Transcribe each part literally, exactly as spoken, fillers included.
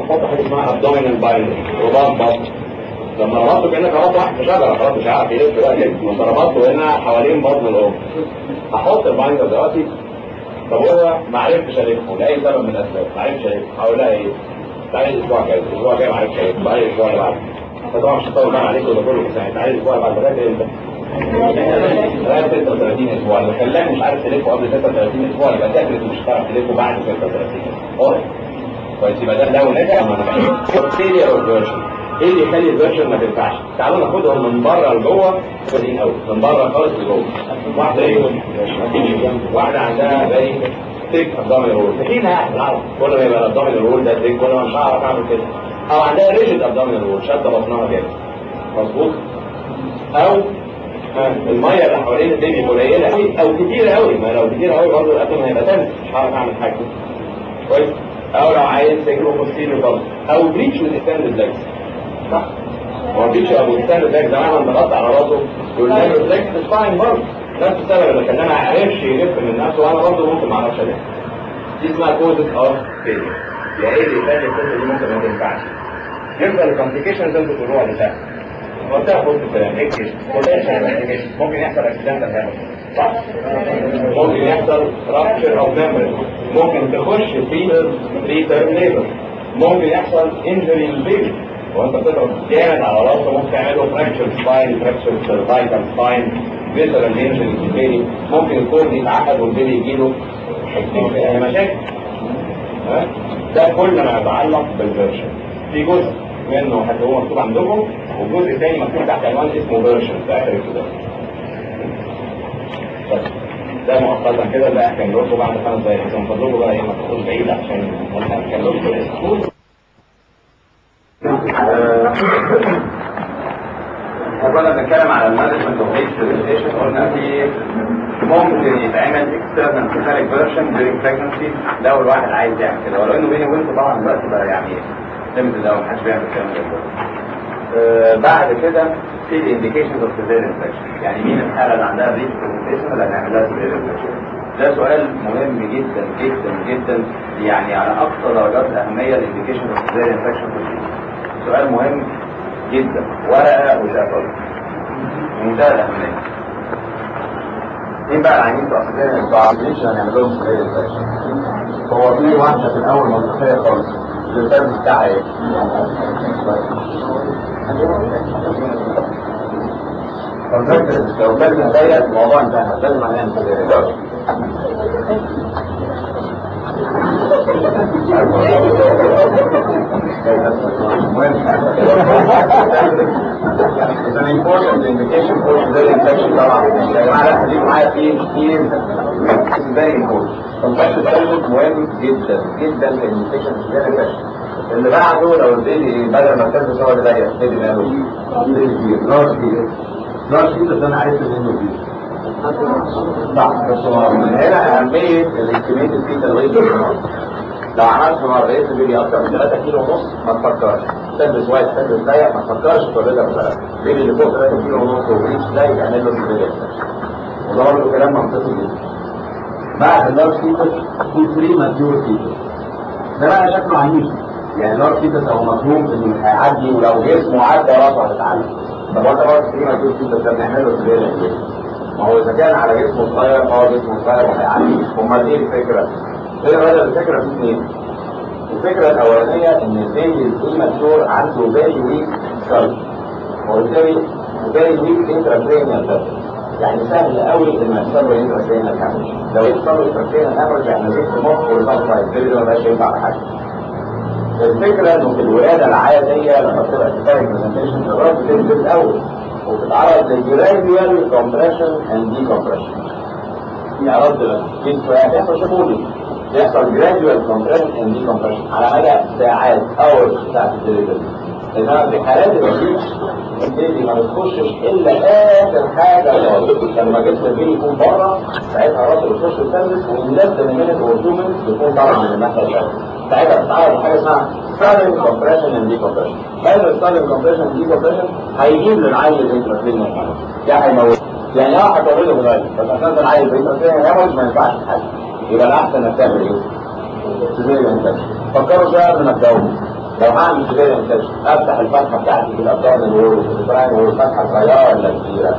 تحط حاجه اسمها ابدومينال بايندنج، رباط بطن. لما ربطته كانك ربطت واحد في شجره خلاص مش عارف يلف بقى كده، انت ربطته هنا حوالين بطن الام. هحط البايندر دلوقتي. طب هو ما عرفتش الفه لاي سبب من الاسباب، ما عرفتش الفه، هقول لها ايه؟ تعالي الاسبوع الجاي، الاسبوع الجاي ما عرفتش الفه، تعالي الاسبوع اللي بعده. فطبعا مش هطول بقى عليك وده كله، بس تعالي الاسبوع اللي بعده لغايه امتى؟ لغايه ستة وثلاثين اسبوع. اللي خلاك مش عارف تلفه قبل ستة وثلاثين اسبوع يبقى تاكد مش هتعرف تلفه بعد ستة وثلاثين اسبوع. كويس، يبقى ده لو نجح ما نجحش. فيلير اوف فيرجن. ايه اللي يخلي الفيرجن ما تنفعش؟ تعالوا ناخدهم من بره لجوه كويسين قوي، من بره خالص لجوه. واحده ايه؟ واحده عندها زي تيك ابدومينال رول، سكينه يعني بالعربي، كل ما يبقى الابدومينال رول ده تيك كل ما مش هعرف اعمل كده. او عندها ريجيد ابدومينال رول، شاده بطنها جامد. مظبوط؟ او الميه اللي حوالين البيبي قليله قوي او كتيره قوي، ما لو كتيره قوي برضه الاتم هيبقى تنس، مش هعرف اعمل حاجه. كويس؟ او لو عايز تجيبه بوستيريور برضه، او بريتش من اكستندد ليجز. صح؟ هو بريتش او اكستندد ليجز زمان لما ضغطت على راسه يقول لي ليجز فاين برضه، نفس السبب اللي خلاني ما عرفش يلف من نفسه وانا برضه ممكن ما اعرفش الف. دي اسمها كوزز اوف فيلير. يعني ايه اللي يخلي القصه دي ممكن ما تنفعش؟ يفضل الكومبليكيشنز انت تقولوها دي سهله. وقتها قلت الكلام اكتب ممكن يحصل اكسيدنتال هامر، صح؟ ممكن يحصل رابشر او ميمبرين، ممكن تخش في بريتر ليبر، ممكن يحصل انجري للبيبي وانت بتضرب جامد على راسه، ممكن تعمل له فراكشر سباين، فراكشر سيرفايكال سباين، فيسرال انجري للبيبي، ممكن الكورد يتعقد والبيبي يجيله مشاكل. ده كل ما يتعلق بالفيرجن. في جزء منه هتلاقوه مكتوب عندكم، والجزء الثاني مكتوب تحت عنوان اسمه فيرجن في اخر الكتاب. بس ده مؤقتا كده، ده هكمل لكم بعد خمس دقايق، بس من فضلكم بقى ايه ما تاخدوش بعيد عشان ما نكملوش في الاسبوع. كنا بنتكلم على المانجمنت اوف ايج برزنتيشن، قلنا في ممكن يتعمل اكسترنال كيفاليك فيرجن ديورينج بريجنسي لو الواحد عايز يعمل كده، ولو انه بيني وبينكم طبعا دلوقتي بقى يعني ليميتد قوي، محدش بيعمل الكلام ده. آه بعد كده في الانديكيشنز اوف سيفير انفكشن، يعني مين الحاله اللي عندها بريتش برزنتيشن اللي هنعمل لها سيفير انفكشن؟ ده سؤال مهم جدا جدا جدا، يعني على اقصى درجات الاهميه الانديكيشنز اوف سيفير انفكشن في الجسم. سؤال مهم جدا، ورقه وشفوي منتهى الاهميه. مين بقى العيانين بتوع سيفير انفكشن هنعمل لهم سيفير انفكشن؟ هو في واحده في الاول منطقيه خالص الفرد بتاعها ايه؟ كونتراكتر. لو الفرد ضيق الموضوع انتهى، لازم هنعمل سيفير. It's an important indication for severe infection طبعا. يا جماعة لا خليكم معايا فيه كتير. It's very important. Infection سيرفيس مهم جدا جدا في indication for severe infection. اللي بعده لو البيبي بدل ما السيرفيس هو اللي ضيق البيبي ماله؟ بيبي كبير. نار كبير. نار كبير بس أنا عرفت منه كبير. صح بس من هنا أهمية الاستيميتد فيتال ويت بالنار. لو عملت نار لقيت البيبي أكتر من ثلاثة كيلو ونص ما تفكرش. سيرفيس وايد سيرفيس ضيق ما تفكرش تولدها بسرعة. البيبي اللي فوق ثلاثة كيلو ونص وبريتش ده يتعمل له سيفير انفكشن. وده برضه كلام منطقي جدا. بعد اللارج فيتس في ثلاثة ماتيور فيتس. ده بقى شكله عنيف. يعني لارج فيتس هو مفهوم انه مش هيعدي ولو جسمه عدى راسه هتتعلم. طب وانت برضه ثلاثة ماتيور فيتس ده بنعمل له سيفير انفكشن. ما هو اذا كان على جسمه صغير فهو جسمه صغير وهيعدي. امال ايه الفكره؟ ايه بدل الفكره في اثنين. الفكره الاولانيه ان البيبي البريماتور عنده فيري ويك سكال. وبالتالي فيري ويك انترابرينيال سيرفيس. يعني سهل قوي ان يحصل له انترابرينيال هامرج. لو يحصل له انترابرينيال هامرج يعني نزيف المخ والفصل البيبي ده ما بقاش ينفع على حاجه. الفكره انه في الولاده العاديه لما بتبقى كفايه برزنتيشن الراس بتنزل الاول وبتتعرض للجراديوال كومبريشن اند دي كومبريشن. يعني رد الجسم يعني يحصل شمولي، يحصل جراديوال كومبريشن اند دي كومبريشن على مدى ساعات اورز بتاعت الدليفري. انما في حالات البريتش البيبي ما بتخشش الا اخر حاجه خالص، لما جسم البيبي يكون بره ساعتها راسه بتخش السيرفس وينزل من مينت اور تو مينت بيكون طالع من الناحيه الثانيه. ساعتها بتتعرض لحاجه اسمها سادن كومبريشن اند دي كومبريشن. هذا السادن كومبريشن اند دي كومبريشن هيجيب للعيل انترافينال هامرج، يعني هيموت، يعني اه هتولده بالغالب بس عشان العيل انترافينال هامرج ما ينفعش حاجه. يبقى الاحسن انك تعمل ايه؟ سيفير انفكشن. فكروا شويه قبل ما تجاوبوا. لو هعمل سيزيريان سيكشن افتح الفتحه بتاعتي في الابدومين وول وفي البراين وول فتحه صغيره ولا كبيره؟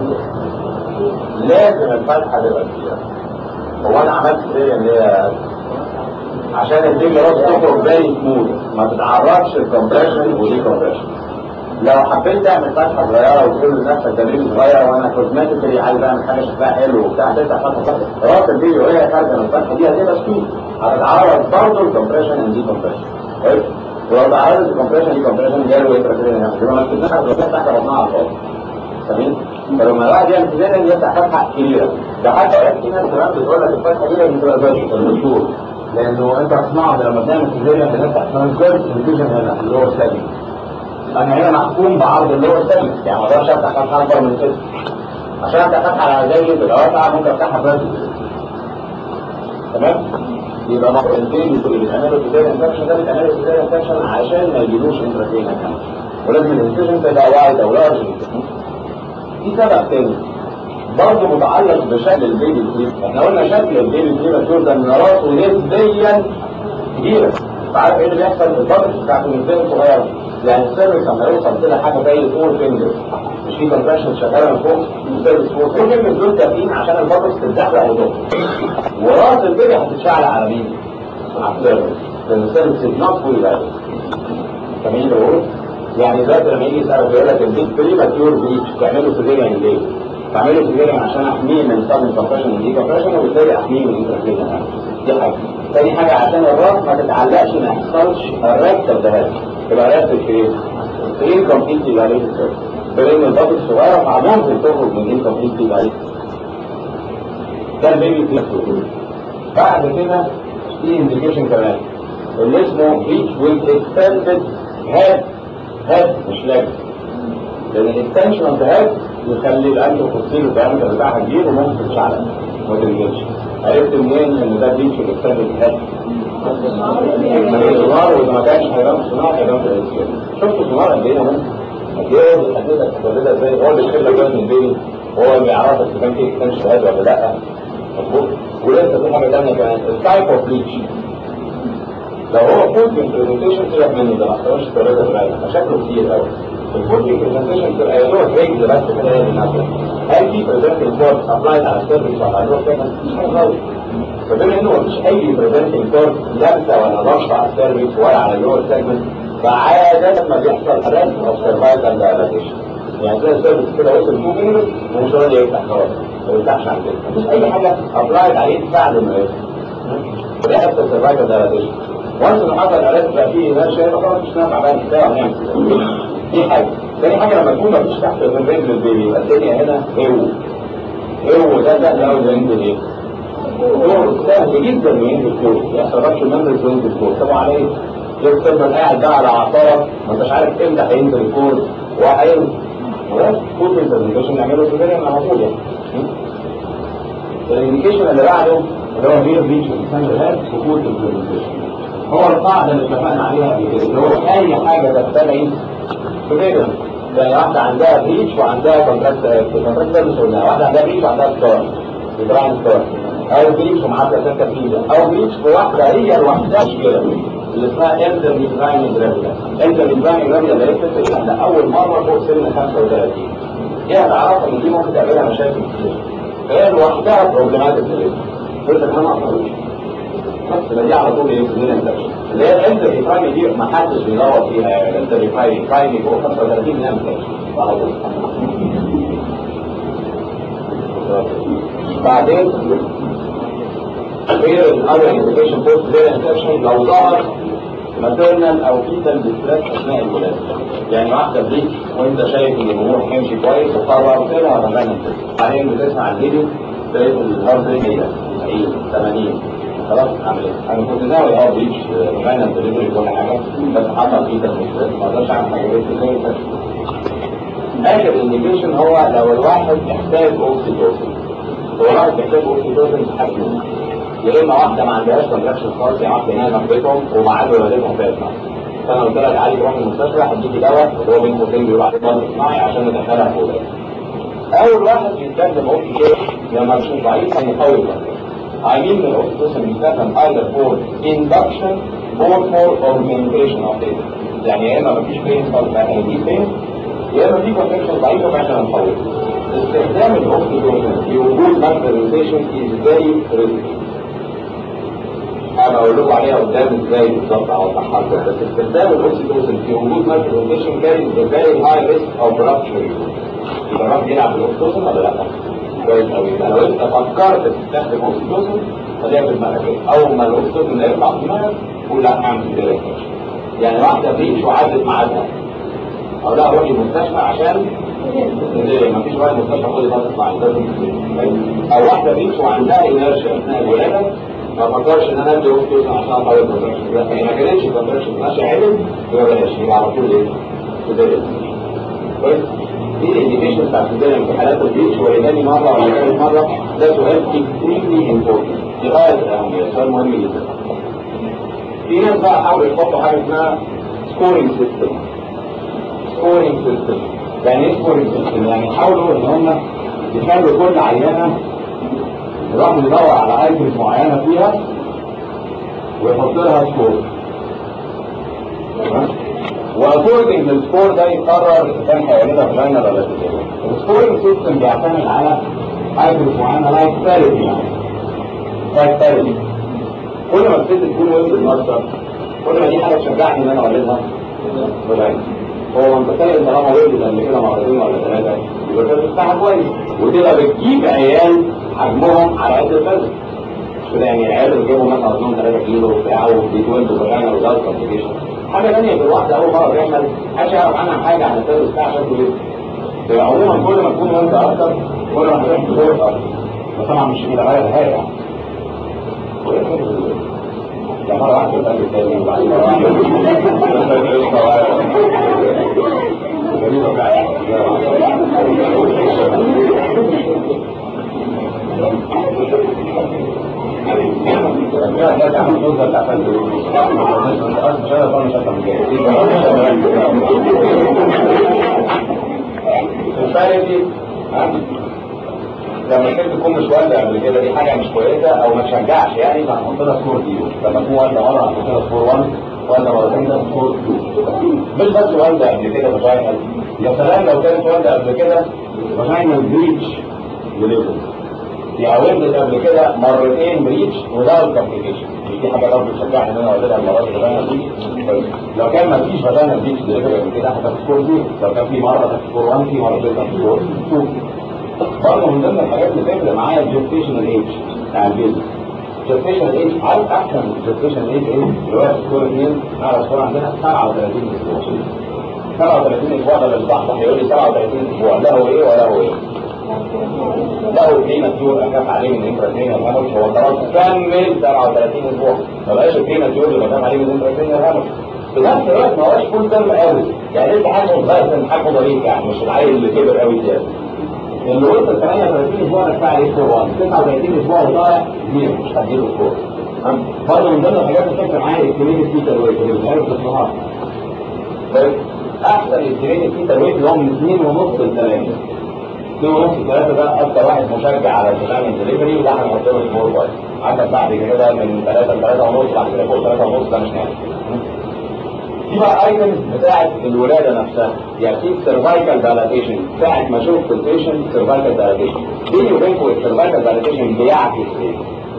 لازم الفتحه تبقى كبيره. هو انا عملت سيزيريان ليه؟ عشان الدنيا راس تخرج زي سموث ما تتعرضش الكمبريشن ودي كومبريشن. لو حبيت تعمل فتحه صغيره وتقول لنفسك ده بيبي صغير وانا كوزماتيكلي عايز اعمل حاجه شكلها حلو وبتاع تفتح فتحه صغيره راس البيبي وهي خارجه من الفتحه دي هتبقى سموث هتتعرض برضه الكمبريشن ودي كومبريشن. كويس؟ ولو تعرضت الكمبريشن دي كومبريشن جاله انترفيرنس يعني يبقى ما تفتحش تحت بطنها على الفاضي. تمام؟ فلما الواحد يعمل سيزيريان يفتح فتحه كبيره. ده حتى في ناس كمان بتقول لك الفتحه دي لازم تبقى فيرتيكال المشهور. لانه انت هتسمعه لما بنعمل سيزيريان بنفتح ترانسفيرس انفيجن هنا في اللور سيجمنت. انا هنا محكوم بعرض اللور سيجمنت يعني ما اقدرش افتح فتحه اكبر من كده. عشان افتح فتحه على زي تبقى واسعه ممكن افتحها فيرتيكال. تمام؟ يبقى مرتين اللي بيتعملوا سيزيريان انفكشن ده بيتعملوا سيزيريان انفكشن عشان ما يجيبوش انترافينا كمان. ولازم الانفكشن تبقى وايد او لارج. في سبب تاني برضه متعلق بشكل البيبي كليب. احنا قلنا شكل البيبي كليب مشهور ده ان راسه نسبيا كبيره. عارف ايه اللي بيحصل في البطن بتاعته نسبيا صغيره؟ يعني السيرفكس لما يوصل كده حاجه زي فور فينجر مش في كونتراكشن شغاله من فوق السيرفكس فور فينجر دول كافيين عشان البطن تتزحلق وتقف. وراس البيبي هتتشعل على مين؟ على السيرفكس لان السيرفكس نوت فول فاليو. فاهمين بقول؟ يعني دلوقتي لما يجي يسالك يقول لك البيت بريماتيور بريتش تعملوا سيزيريان ليه؟ تعملوا سيزيريان عشان احميه من سادن كومبريشن ودي كومبريشن وبالتالي احميه من انترفيرنس. دي حاجه. ثاني حاجه عشان الراس ما تتعلقش ما يحصلش الركبه ده تبقى ركبه الكريم. الكريم كومبليتلي فاليد سيرفيس. لان البطن الصغيره فممكن تخرج من دي كومبليتلي فاليد. ده البيبي بريماتيور. بعد كده في انديكيشن كمان اللي اسمه بريتش ويز اكستندد هاد هاد مش لاج. لان الاكستنشن اوف ذا هاد يخلي الانتو فوسيل الدايمتر بتاعها كبير وممكن تتشعلق وما تنزلش. عرفت منين ان ده بريتش اكستندد هاد؟ السونار واذا ما كانش هيبان في السونار هيبان في الانسيان. شفتوا السونار قد ايه مهم؟ قد ايه هو بيحددك تولدها ازاي؟ هو اللي بيشيل لك وزن البيبي هو اللي بيعرفك اذا كان في اكستنشن هاد ولا لا. مظبوط؟ ولسه في حاجه ثانيه كمان التايب اوف بريتش. لو هو فود برزنتيشن سيبك منه ده ما اختارش تولدها ازاي مشاكله كتير قوي. الفود برزنتيشن تبقى يا دوب رجل بس كده هي اللي نازله. هل في برزنتنج كورد ابلايد على السيرفيس ولا على اللور سيجمنت؟ مفيش حاجه خالص. فبما انه مفيش اي برزنتنج كورد لابسه ولا ضغط على السيرفيس ولا على اللور سيجمنت فعاده ما بيحصل ريسك اوف سرفايفل دايلاتيشن. يعني زي السيرفيس كده وصل تو مينيمز ومش راضي يفتح خلاص ما يفتحش عن كده. مفيش اي حاجه ابلايد عليه تساعده انه يفتح. ده يحصل سرفايفل دايلاتيشن. وانس انه حصل علاج بقى فيه انرشيا يبقى خلاص مش نافع بقى نشتغل ونعمل. دي حاجه. تاني حاجه لما تكون مفيش تحت من رجل البيبي يبقى الدنيا هنا هو هو ده سهل قوي ده ينزل ايه؟ هو سهل جدا انه ينزل فوق يحصل ربش الممبرز وينزل فوق. طبعا عليه يفضل قاعد بقى على عصارة ما انتش عارف امتى هينزل الكور وهينزل خلاص فوت البرزنتيشن نعمله سيزيريان على طول يعني. الانديكيشن اللي بعده اللي هو غير ريتش السنجلات سقوط البرزنتيشن. هو القاعدة اللي اتفقنا عليها قبل كده اللي هو أي حاجة تبتدئ بكده. يعني واحدة عندها بريتش وعندها كونتراكت كونتراكت سيرفيس قلنا واحدة عندها بريتش وعندها ستار براين ستار أو بريتش ومعادلة سنتر فيزا أو بريتش في واحدة هي لوحدها مشكلة اللي اسمها انتر ميدراين جرافيدا. انتر ميدراين جرافيدا اللي هي بتبتدي احنا أول مرة فوق سن خمسة وثلاثين. دي هتعرف إن دي ممكن تعملها مشاكل كتير. فهي لوحدها بروبلماتيك كتير. قلت لك أنا أصلا بس دي على طول ايه سنين انفكشن اللي هي الانتر ريفرايمي دي ما حدش بيدور فيها يعني الانتر ريفرايمي ريفرايمي فوق خمسة وثلاثين سنه انفكشن على طول. بعدين غير الاول انفكشن بوست غير انفكشن لو ظهر ماتيرنال او فيتال ديستريس اثناء الولاده. يعني واحده بريك وانت شايف ان الامور هتمشي كويس وقرر كده هتبان بعدين بتسمع الفيديو تلاقي الهارت ريت تسعين ثمانين خلاص عامل ايه؟ انا كنت ناوي اه بريتش فاينل دليفري كل حاجه بس حصل فيه تدخل ما اقدرش اعمل حاجه غير كده. اخر انديكيشن هو لو الواحد احتاج اوكسيتوسين. هو الواحد بيحتاج اوكسيتوسين في حاجتين يا اما واحده ما عندهاش كونتراكشن خالص يعني واحده هنا نقبتهم ومعاد ولادتهم فاتنا. فانا قلت لك عادي تروح المستشفى هديكي دواء وهو بين قوسين بيقول عليه ضغط صناعي عشان ندخلها فوق. اول واحد بيستخدم اوكسيتوسين لما مش ضعيف هيقوي الوقت. عايزين من الاوكسيتوسين بيستخدم either for induction both for augmentation of pain. يعني يا اما مفيش pain خالص فاحنا نجيب pain، يا اما في contraction ضعيفه فاحنا نحول. استخدام الاوكسيتوسين في وجود مالبرزنتيشن is very risky. انا اقول لكم عليها قدام ازاي بالظبط اوضحها لكم، بس استخدام الاوكسيتوسين في وجود مالبرزنتيشن كان very high risk of rupture. يبقى الراجل يلعب بالاوكسيتوسين ولا لا؟ كويس قوي. يبقى لو انت فكرت تستخدم اوكسيتوسين خليها في دماغك كده، اول ما الاوكسيتوسين يطلع في دماغك قول لا هعمل كده. يعني واحده بريش وعدت ميعادها او لا روحي المستشفى عشان ما فيش وقت مستشفى خدي فتره مع او واحده بريش وعندها انرشيا اثناء الولاده ما فكرش ان انا ادي اوكسيتوسين عشان اطول الكونتراكشن. لا هي ما كانتش الكونتراكشن ماشيه عدل يبقى بلاش، يبقى على طول ايه؟ كويس. دي الانديكيشن بتاع السيزيريان في حالات البريش، ولتاني مره ولا ثالث مره ده سؤال اكستريملي امبورتنت لغايه الاهميه، سؤال مهم جدا. في ناس بقى حاولوا يحطوا حاجه اسمها سكورينج سيستم. سكورينج سيستم يعني ايه سكورينج سيستم؟ يعني حاولوا ان هم يخلوا كل عينه يروحوا يدور على ايتمز معينه فيها ويحط لها سكور، واكوردنج للسكور ده يقرر اذا كان هيعملها فلاينر ولا سيزيريان. السكورينج سيستم بيعتمد على ايتمز معينه لايك باريتي، يعني لايك باريتي. كل ما الست تكون ويند الماستر كل ما دي حاجه تشجعني ان انا اولدها فلاينر. هو منطقيا طالما ولدت قبل كده مرتين ولا ثلاثه يبقى الفرز بتاعها كويس، وتبقى بتجيب عيال حجمهم على قد الفرز. كده يعني العيال اللي بيجيبوا مثلا وزنهم ثلاثة كيلو وبتاع وبيتولدوا فلاينر وزاد كومبليكيشن. حاجه ثانيه في الواحده اول مره بيعمل محدش يعرف عنها حاجه عن الفرز بتاعها شكله ايه. يبقى عموما كل ما تكون وانت اكتر كل ما هتروح تدور اكتر، بس طبعا مش كده غير هاي يعني. يعني مرة واحدة يبقى الثاني وبعد مرة واحدة جميلة بقى لا تعمل توزة الأفعال مش هذا طبعا شكرا الفارق دي لما الست تكون مش والده قبل كده دي حاجه مش كويسه او ما تشجعش، يعني فهنحط لها سكور زيرو. لما تكون والده مره هنحط لها سكور واحد، والده مرتين ده سكور اتنين. مش بس والده قبل كده فاجينال، يا سلام لو كانت والده قبل كده فاجينال بريتش وليفل، يعني ولدت قبل كده مرتين بريتش وذاوت كومبليكيشن، دي حاجه برضه تشجعني ان انا اولدها المرات الفاجينال بريتش. لو كان ما فيش فاجينال بريتش قبل كده هتاخد سكور زيرو، لو كان في مره هتاخد سكور واحد، في مرتين هتاخد سكور اتنين. برضه من ضمن الحاجات اللي تفرق معايا الجستيشنال ايج بتاع البيبي. الجستيشنال ايج عارف احسن الجستيشنال ايج ايه؟ اللي هو سكور اثنين اعلى سكور عندنا سبعة وثلاثين اسبوع. سبعة وثلاثين اسبوع ده اللي صح هيقول لي سبعة وثلاثين اسبوع لا هو ايه ولا هو ايه؟ لا هو بريماتيور اخاف عليه من انتراتينيال هامش، هو خلاص كمل سبعة وثلاثين اسبوع ما بقاش بريماتيور اللي بخاف عليه من انتراتينيال هامش. في نفس الوقت ما هوش فول ترم قوي، يعني انت حجمه صغير حجمه ضعيف، يعني مش العيل اللي كبر قوي زياده. اللي وصل ثمانية وثلاثين اسبوع ده بتاع عليه سكور واحد، تسعة وثلاثين اسبوع وطالع زيرو مش هديله سكور. برضه من ضمن الحاجات اللي بتفرق معايا الاستيميتد فيتال ويت اللي بتعرف تصنعها. احسن الاستيميتد فيتال ويت اللي هو من اثنين ونص لثلاثة. اثنين ونص لثلاثة ده اكتر واحد مشجع على الفيتامين دليفري، وده هنحط له سكور كويس. عندك بعد كده من ثلاثة ل ثلاثة ونص، بعد كده فوق ثلاثة ونص ده مش نافع. دي بقى ايتمز بتاعت الولاده نفسها، يعني في سيرفايكال دايلاتيشن ساعه ما شفت البيشنت سيرفايكال دايلاتيشن بيني وبينكم السيرفايكال دايلاتيشن بيعكس ايه؟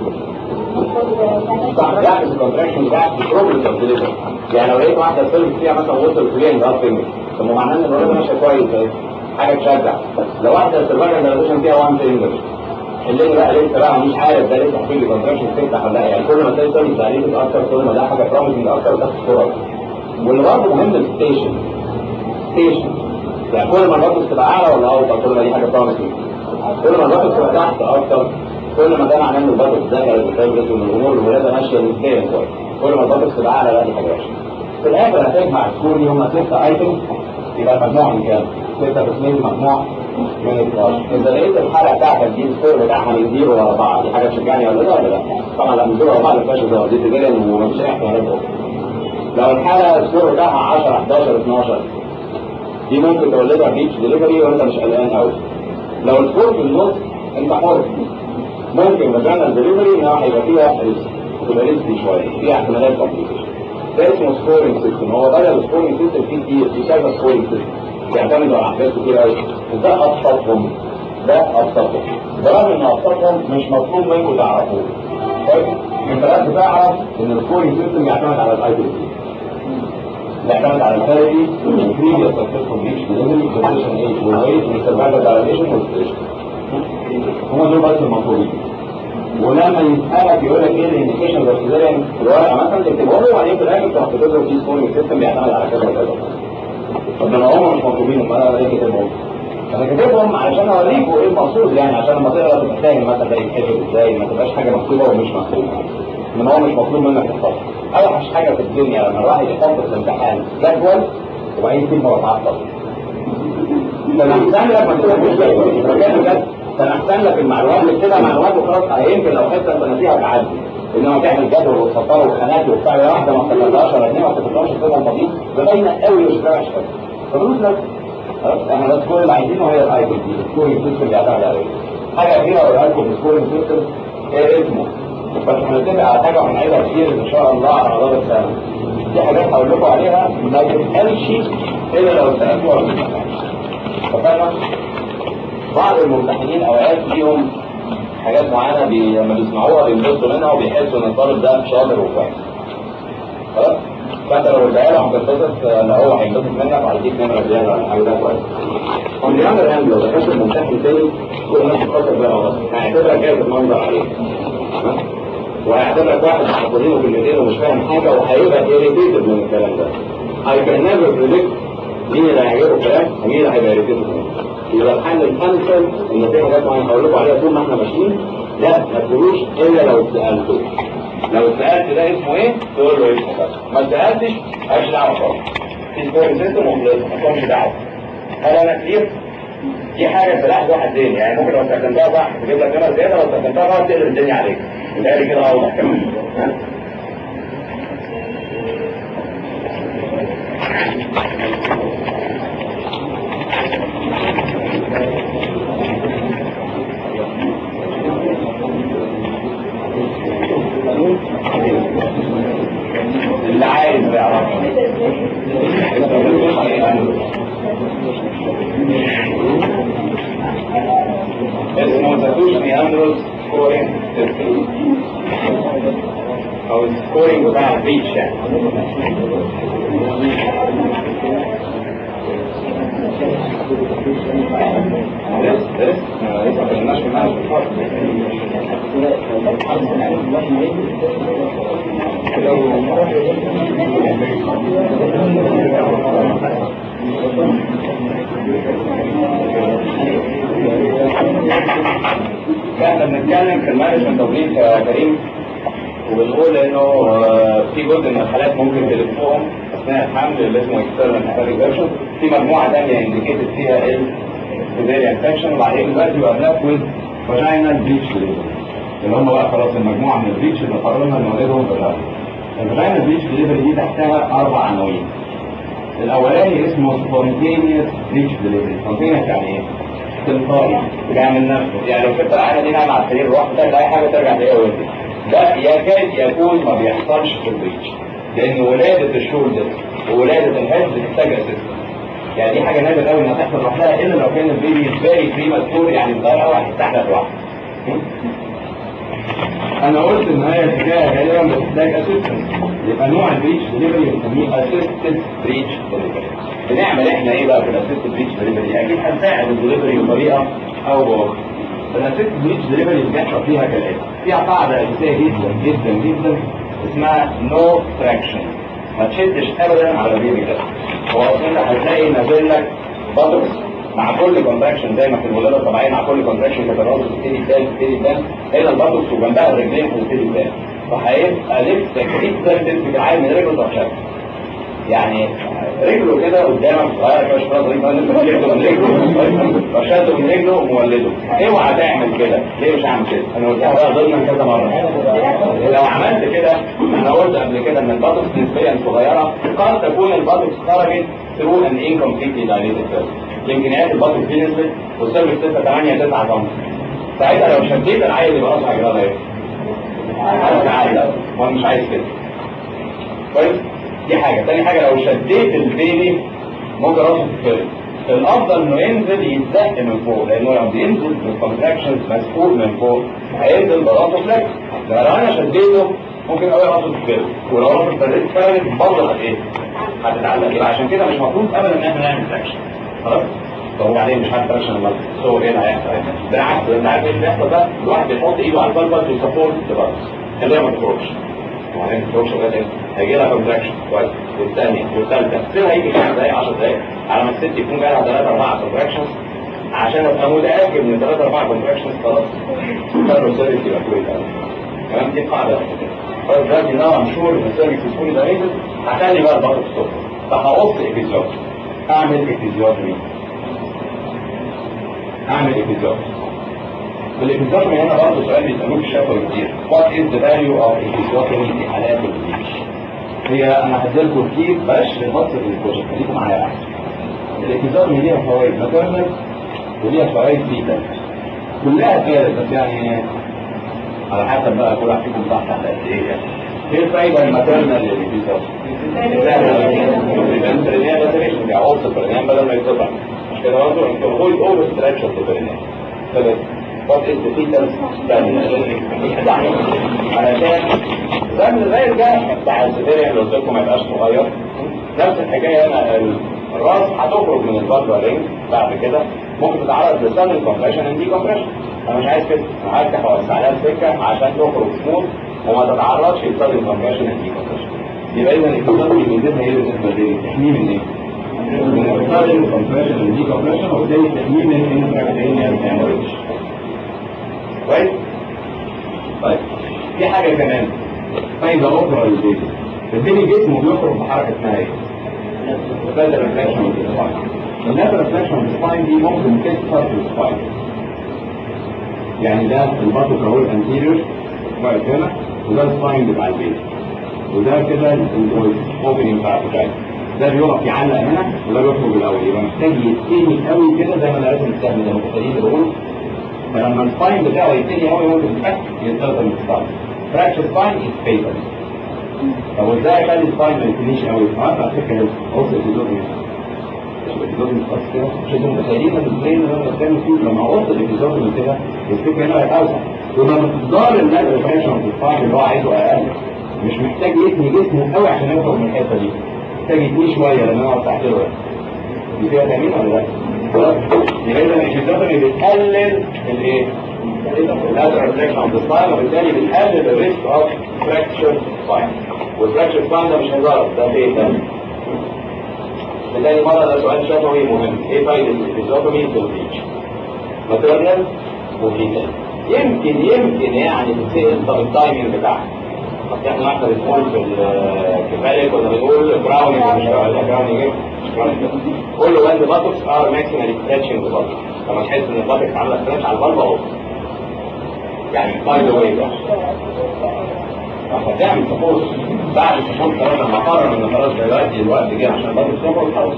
صح بيعكس الكونتراكشن بيعكس البروبلم اوف ديليفري. يعني لو لقيت واحده السيرفس فيها مثلا وصل فين ده فين طب معناه ان الولاده ماشيه كويس اهي حاجه تشجع. لو واحده السيرفايكال دايلاتيشن فيها وان فينجر اللي بقى لسه بقى مش عارف ده لسه في الكونتراكشن تفتح ولا لا، يعني كل ما تلاقي سيرفس دايلاتيشن اكتر كل ما ده حاجه بروميسنج اكتر وده صوره. واللي برضه مهم الستيشن ستيشن يعني كل ما الرقم تبقى اعلى ولا اوطى كل ما دي حاجه بروميسنج، كل ما الرقم تبقى تحت اكتر كل ما ده معناه ان البطل اتذكرت واتذكرت وان الامور الولاده ماشيه نسبيا كويس، كل ما البطل تبقى اعلى لا دي حاجه وحشه. في الاخر هتجمع السكور دي هم ستة ايتم يبقى المجموع من كام؟ ستة في اثنين مجموع من اتناشر. اذا لقيت الحاله بتاعتك دي السكور بتاعها من صفر ل أربعة دي حاجه تشجعني ولا لا ولا لا؟ طبعا لا من صفر ل أربعة ما ينفعش تزود دي تجاري ومفيش احتمالات اخرى. لو الحالة السكور بتاعها عشرة حداشر اتناشر دي ممكن تولدها بريتش ديليفري وانت مش قلقان قوي. لو السكور في النص انت حر، ممكن فاجينال ديليفري انها هيبقى فيها ريسك، تبقى ريسكي شويه فيها احتمالات كومبليكيشن. ده اسمه سكورينج سيستم. هو بدل السكورينج سيستم فيه كتير، في كذا سكورينج سيستم بيعتمدوا على حاجات كتير قوي، وده ابسطهم. ده ابسطهم برغم ان ابسطهم مش مطلوب منكم تعرفوه. طيب انت لازم تعرف ان السكورينج سيستم بيعتمد على الاي بي، بيعتمد على الثيرابي والبريفيوس سكسسفول ريتش ديليفري بوزيشن ايج والويت والسرفايفل دايليشن والستريشن. هم دول بس المطلوبين. ولما يسالك يقول لك ايه الانديكيشن والسيزيريان في الورقه مثلا تكتبهم له، وبعدين في الاخر تروح تكتب في سكورينج سيستم بيعتمد على كذا وكذا. طب لما هم مش مطلوبين يبقى انا ليه كاتبهم؟ انا كاتبهم علشان اوريكم ايه المقصود، يعني عشان لما تقرا تبقى فاهم مثلا ده يتكتب ازاي، ما تبقاش حاجه مكتوبه ومش مكتوبه. ان هو مش مطلوب منك تحفظها. اوحش حاجه في الدنيا لما الواحد يحط في الامتحان جدول وبعدين كلمه وتعطل. فانا احسن لك ما تكتبش جدول، فانا احسن لك المعلومات اللي كده معلومات وخلاص. يمكن لو حته انا فيها تعدي، انما تعمل جدول وتسطره وخانات وبتاع واحده ما افتكرتهاش ولا اثنين ما افتكرتهاش كده فاضيين، ده باينه قوي مش وحش قوي. فبنقول لك خلاص احنا بس كل اللي عايزينه هي الاي بي دي، السكورينج سيستم بيعتمد عليه. حاجه اخيره اقولها لكم في السكورينج سيستم ايه اسمه، بس هنتفق على حاجه وهنعيدها كتير ان شاء الله على مدار السنه. دي حاجات هقول لكم عليها ما تتقالش الا لو سالتوها في الامتحان. اتفقنا؟ بعض الممتحنين اوقات ليهم حاجات معينه بي... لما بيسمعوها بينبسطوا منها وبيحسوا ان الطالب ده شاطر وكويس. خلاص؟ فانت لو قلتها له هتنبسط ان هو هينبسط منك وهيديك نمره زياده ولا حاجه، ده كويس. On the other hand لو دخلت الممتحن تاني كل الناس بتفكر بقى غلط، هيعتبرك جايب المنظر عليك. وهيعتبرك واحد حافظينه كلمتين ومش فاهم حاجه وهيبقى irritated من الكلام ده. I can never predict مين اللي هيعجبه الكلام ومين اللي هيبقى irritated منه. يبقى الحل الامثل ان في حاجات معينه هقول لكم عليها طول ما احنا ماشيين، لا ما تقولوش الا لو سالته. لو سالت ده اسمه ايه؟ تقول له اسمه كذا. ما سالتش مالكش دعوه خالص. في سكورينج سيستم وخلصنا، ما تكونش دعوه. هل انا كتير؟ دي حاجه سلاح ذو حدين، يعني ممكن لو استخدمتها صح تجيب لك نمر زياده، لو استخدمتها غلط تقلب الدنيا عليك. بتهيألي كده اوضح كمان. اللي عايز يعرف اسمه ساتوشي اندروس سكورينج سيستم او السكورينج بتاع البيتش يعني. لسه لسه لسه ما كناش في معاش الفرق. احنا بنتكلم في المانجمنت توظيف يا كريم، وبنقول انه في جزء من الحالات ممكن تلفوهم اثناء الحمل اللي اسمه اكسترنال هيباتيك فيرجن، في مجموعه ثانيه انديكيتد فيها السيفيريان انفكشن، وبعدين دلوقتي بقى بناخد فاجينال بريتش ديليفري اللي هم بقى خلاص المجموعه من البريتش اللي قررنا نولدهم فاجينال. الفاجينال بريتش ديليفري دي تحتها اربع عناوين. الاولاني اسمه سبونتينيوس بريتش ديليفري. سبونتينيوس يعني ايه؟ تلقائي بيعمل نفسه، يعني لو سبت العينه دي نايمه على السرير روح تعمل اي حاجه ترجع تلاقيها ولدت. ده يكاد يكون ما بيحصلش في البريتش، لان ولاده الشولدر وولاده الهيد بتحتاج اسيست. يعني دي حاجه نادر قوي انها تحصل لوحدها الا لو كان البيبي فيري بريماتور، يعني صغير قوي هتستحمل لوحده. انا قلت ان هي الحكايه غالبا بتحتاج اسيستنس، يبقى نوع البريتش ديليفري بنسميه اسيستد بريتش ديليفري. بنعمل احنا ايه بقى في الاسيستد بريتش ديليفري؟ اكيد هنساعد الدليفري بطريقه او باخرى. الاسيستد بريتش ديليفري بيحصل فيها كالاتي، فيها قاعده اساسيه جدا جدا جدا اسمها نو تراكشن. ما تشدش ابدا على البيبي ده. هو اصلا هتلاقي نازل لك بطرس مع كل كونتراكشن زي ما في الولاده الطبيعيه، مع كل كونتراكشن كانت الراس بتبتدي تبان تبتدي تبان، هنا البطرس وجنبها الرجلين هتبتدي تبان، فهيبقى لسه تقدر تمسك العيل من رجله تروح شايفه. يعني رجله كده قدامك صغيره كده شويه ظريفه، انت بتشده من رجله رشاده من رجله ومولده. اوعى تعمل كده. ليه مش هعمل كده؟ انا قلتها بقى ضمن كذا مره. لو عملت كده انا قلت قبل كده ان البطرس نسبيا صغيره، قد تكون البطرس خرجت through an incompletely dilated surface. امكانيات البطرس دي نزلت والسيرفس ستة ثمانية تسعة طن. ساعتها لو شديت العيل يبقى راسه هيجرى ايه؟ انا عايز وانا مش عايز كده. كويس؟ دي حاجه. تاني حاجه لو شديت البيبي ممكن راسه تتفرد. الافضل انه ينزل يتزق من فوق، لانه لو بينزل بالكونتراكشنز مسحوق من فوق هينزل براسه فليكس. لو انا شديته ممكن قوي راسه تتفرد، ولو راسه اتفردت فردت برضه هت ايه؟ هتتعلق. يبقى عشان كده مش مفروض ابدا ان احنا نعمل تراكشن. خلاص؟ طب وبعدين مش عارف تراكشن المرض هو ايه اللي هيحصل؟ بالعكس انت عارف ايه اللي بيحصل ده؟ الواحد بيحط ايده على البلبل ويسبورت البلبس خليها ما تخرجش. وبعدين ما تخرجش لغايه هيجي لها كونتراكشن كويس، والثانيه والثالثه سيبها يجي خمس دقائق عشر دقائق على ما الست يكون جاي لها ثلاثه اربعه كونتراكشنز عشان ابقى متاكد ان ثلاثه اربعه كونتراكشنز خلاص صاروا سيرفيس يبقى كويس قوي. تمام؟ دي قاعده خلاص. دلوقتي نوع مشهور ان السيرفيس يكون دايركت. هخلي بقى الضغط الصبح فهقص ابيزيوت. اعمل ابيزيوت مين؟ اعمل ابيزيوت. والابيزيوت هنا برضه سؤال بيسالوه في الشفوي كتير. وات از ذا فاليو اوف ابيزيوت في حالات البليتش؟ هي انا هديلكم كتير بلاش نبص في البروجكت، خليكم معايا احسن. الابيزيوت ليها فوائد ماتيرنال وليها فوائد فيتال. كلها ثالث بس يعني على حسب بقى كل واحد فيكم صح على قد ايه يعني. ايه الفايده الماتيرنال للابيزيوت؟ بريفنت رينيال لاتريشن، بيعوض البرنامج بدل ما يتقطع. مش كده برضه؟ انت افويد اوفر ستريتش اوف ذا برنامج. ثلاث وات از ذا فيتال علشان زي زي الجرح بتاع السيزيريان اللي قلت لكم ما يبقاش صغير. نفس الحكايه هنا الراس هتخرج من البلبر رينج بعد كده ممكن تتعرض لسن كومبريشن اند دي كومبريشن. انا مش عايز كده، انا هفتح واوسع لها السكه عشان تخرج سموث وما تتعرضش لسن كومبريشن اند دي كومبريشن. يبقى اذا الكونتراكت بينزلها ايه بالنسبه للتحميل من ايه؟ من السن كومبريشن اند دي كومبريشن، وبالتالي التحميل من انتراكتينيال هيموريدج. كويس؟ طيب في حاجه كمان فايده اخرى للبيبي. البيبي جسمه بيخرج بحركه اسمها ايه؟ lateral reflection of the spine. اللاترال reflection of the spine دي ممكن تكسر في السباين. يعني ده البطو كهول انتيريور واقف هنا، وده السباين بتاع البيبي، وده كده الاوبننج بتاع الفجاينا. ده بيقف يعلق هنا وده بيخرج الاول، يبقى محتاج يتني قوي كده زي ما انا لازم السهم ده المتخيلين اللي بقوله. فلما السباين بتاعه يتني قوي ممكن يتفك يتقدم السباين. فراكشر سباين از فيتال. طب ازاي اخلي السباين ما يتنيش قوي؟ عارف على فكره اوصل الابيزود الابيزود متقص كده، مش انتوا متخيلين ان البرين اللي انا بتكلم فيه لما اوصل الابيزود من كده الفكره هنا هيبقى اوسع، وما مقدار اللاترال فراكشن في السباين اللي هو عايزه اقل. مش محتاج يتني جسمه قوي عشان يخرج من الحته دي، محتاج يتني شويه لان انا وسعت له. دي فيها تامين ولا لا؟ خلاص؟ يبقى اذا الابيزود بتقلل الايه؟ اللاترال فراكشن اوف ذا سباين، وبالتالي بتقلل الريسك اوف فراكشر سباين. والفراكشر سباين ده مش هزار، ده ايه ده؟ بالتالي مرة ده سؤال شفوي مهم. ايه فايدة الابيزوتومي في البليتش؟ ماتيرنال وفيتال. يمكن يمكن يعني تتسأل طب التايمنج بتاعها. بس احنا احنا بنقول في الكفايه كنا بنقول براونينج مش براونينج ايه؟ قول له وين ذا باتوكس ار ماكسيمالي ستريتشنج ذا باتوكس. لما تحس ان الباتوكس عامله ستريتش على البلبه اهو. يعني باي ذا واي ده. فتعمل سبورت بعد السبورت كمان لما قرر ان خلاص دلوقتي الوقت جه عشان الباتوكس تخرج خلاص.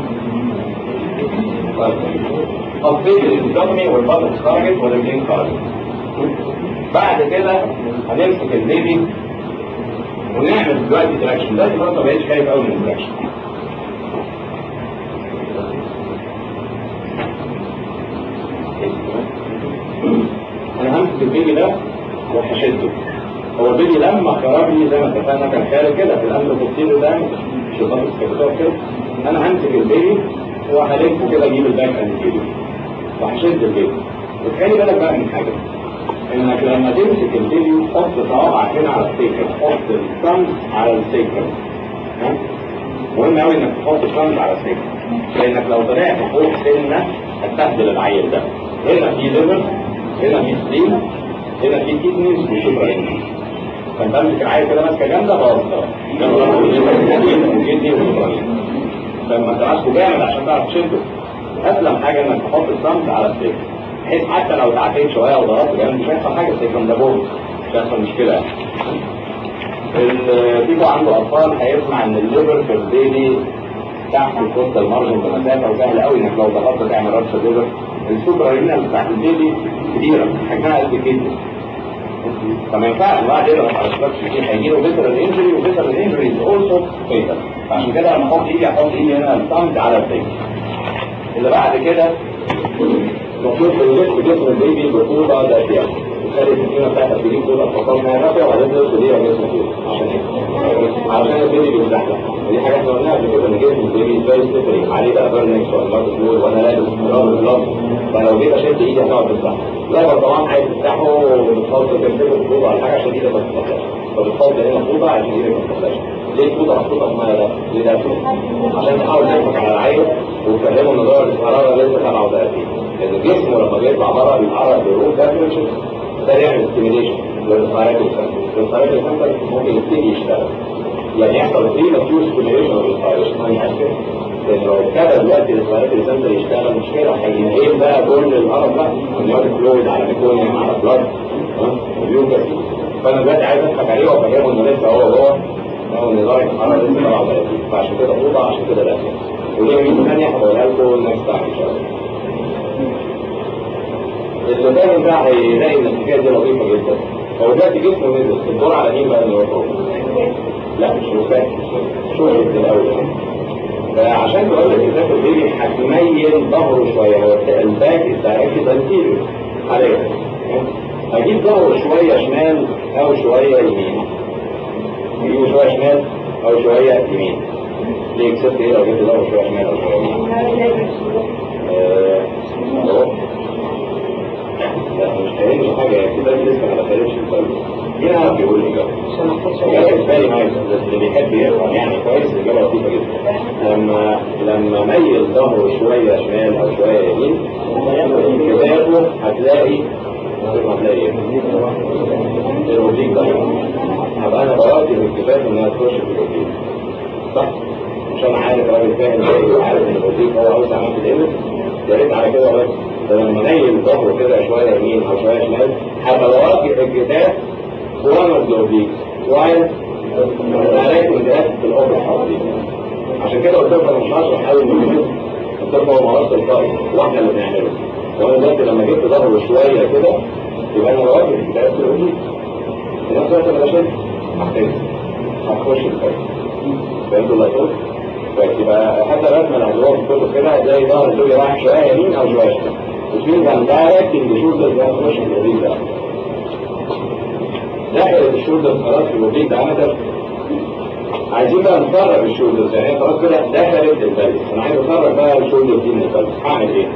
تطبيق الابيزوتومي والباتوكس خرجت والاثنين خرجت. بعد كده هنمسك البيبي ونعمل دلوقتي تراكشن. دلوقتي برضه ما بقتش خايف قوي من التراكشن. انا همسك البيبي ده وهشده. هو البيبي لما خرج لي زي ما اتفقنا كان خارج كده في الانتروبوستيريور ده مش البطن الكبير كده. انا همسك البيبي وهلفه كده اجيب الباك انتيريور وهشد البيبي. وتخلي بالك بقى من حاجه، انك لما تمسك الفيديو حط صوابعك هنا على السيكر، حط الثمب على السيكر. ها؟ مهم قوي انك تحط الثمب على السيكر، لانك لو طلعت فوق سنه هتبهدل العيل ده. هنا في ليفر، هنا في سليم، هنا في كيدنيز وسوبرين. فانت امسك العيل كده ماسكه جامده خلاص كيدني وسوبرين. فلما تمسكه جامد عشان تعرف تشده، اسلم حاجه انك تحط الثمب على السيكر. بحيث حتى لو تعافيت شويه وضغطت جامد مش هيحصل حاجه، السيكم ده بوم مش هيحصل مشكله. البيبو عنده اطفال هيسمع ان الليفر في البيبي تحت الكوست المارجن بمسافه، وسهل قوي انك لو ضغطت تعمل ربشه الليفر. السوبر رينال بتاعت البيبي كبيره حجمها قد كده، فما ينفعش الواحد يضغط على الستراكشر دي هيجي له فيترال انجري وفيترال انجري اولسو فيتال. عشان كده لما احط ايدي احط ايدي هنا الثامب على الفيس. اللي بعد كده المفروض بنلف جسم البيبي بطولة دافية. تخلي السكينة بتاعتك تجيب طولة تفصل منها دافية وبعدين تلف بيها جسم فوق. عشان ايه؟ علشان البيبي بيتزحلق. ودي حاجة احنا قلناها قبل كده ان جسم البيبي فيري سليبري عليه بقى بيرنكس ولا ماركت مول وانا لابس رابط بلاد. فلو جيت اشد ايدي هتقعد تتزحلق. لا طبعا عايز تفتحه وبتحط تمسكه بطولة على حاجة عشان ايدك ما تتزحلقش. فبتحط هنا طولة عشان ايدك ما تتزحلقش. ليه طولة محطوطة في المية ده؟ ليه ده؟ عشان تحاول تضحك على العين وتفهمه ان درجة الحرارة لسه سبعة وثلاثين. لأن الجسم لما بيطلع بره بيتعرض لروم تمبريتشر ده يعمل ستيميليشن للريسبيراتوري سنتر. الريسبيراتوري سنتر ممكن يبتدي يشتغل. يعني يحصل بري ماتيور ستيميليشن للريسبيراتوري ما يحسن. لأن لو ابتدى دلوقتي الريسبيراتوري سنتر يشتغل مشكلة هينقل بقى كل القرف ده امنيوتيك فلويد على ميكونيوم على بلاد وبيوجر. فأنا دلوقتي عايز أضحك عليه وأفهمه إنه لسه هو هو هو ان درجة الحرارة لسه سبعة وثلاثين. فعشان كده فوضى عشان كده لا. وليه مين ثانية هقولها لكم نكست تايم ان شاء الله. اللي دايما بقى هيلاقي ان الحكايه دي لطيفه جدا. هو دلوقتي جسمه نزل الدور على مين بقى اللي هو فوق؟ لا مش ركبات شغل في الاول. فعشان تقول لك اذا البيبي هتميل ظهره شويه هو الباك الدايركت انتيريور حاليا. هجيب ظهره شويه شمال او شويه يمين. يجيبه شويه شمال او شويه يمين. ليه كسبت ايه لو جبت ظهره شويه شمال او شويه يمين؟ اهو لا مش هينجي حاجة كده لسه ما دخلتش القلب. مين عارف بيقول لي كده؟ إجابة بالي نايس بس اللي بيحب يفهم يعني كويس إجابة لطيفة جدا. لما لما ميل ظهره شوية شمال أو شوية يمين كتابه هتلاقي هتلاقي إيه؟ الأوبليك ده. هبقى أنا بوقتي من الكتاب إنها تخش في الأوبليك. صح؟ مش أنا عارف راجل فاهم إيه وعارف إن الأوبليك هو أوسع من الإيمج. يا ريت على كده بس. لما نيل ظهره كده شوية يمين أو شوية شمال هبقى بوجه الجتاف one of the obliques while هلاقي الجتاف في الأوبر الحوالين. عشان كده قلت لكم مش هشرح قوي من كده. قلت لكم هو مقص القائد واحنا اللي بنعمله. وأنا دلوقتي لما جبت ظهره شوية كده يبقى أنا بوجه الجتاف في الأوبليك. في نفس الوقت أنا بشد هحتاج هتخش القائد. فهمتوا اللي هتقول؟ كويس. يبقى حتى الرسمة اللي هتلاقوها في الكتب كده هتلاقي ظهر الدولي رايح شوية يمين أو شوية شمال. which means I'm directing the shoulders that push the oblique down. داخل الشولدرز خلاص في الاوبليك diameter. عايزين بقى نفرق الشولدرز يعني خلاص كده دخلت البلد. انا عايز افرق بقى الشولدرز دي من البلد. هعمل ايه؟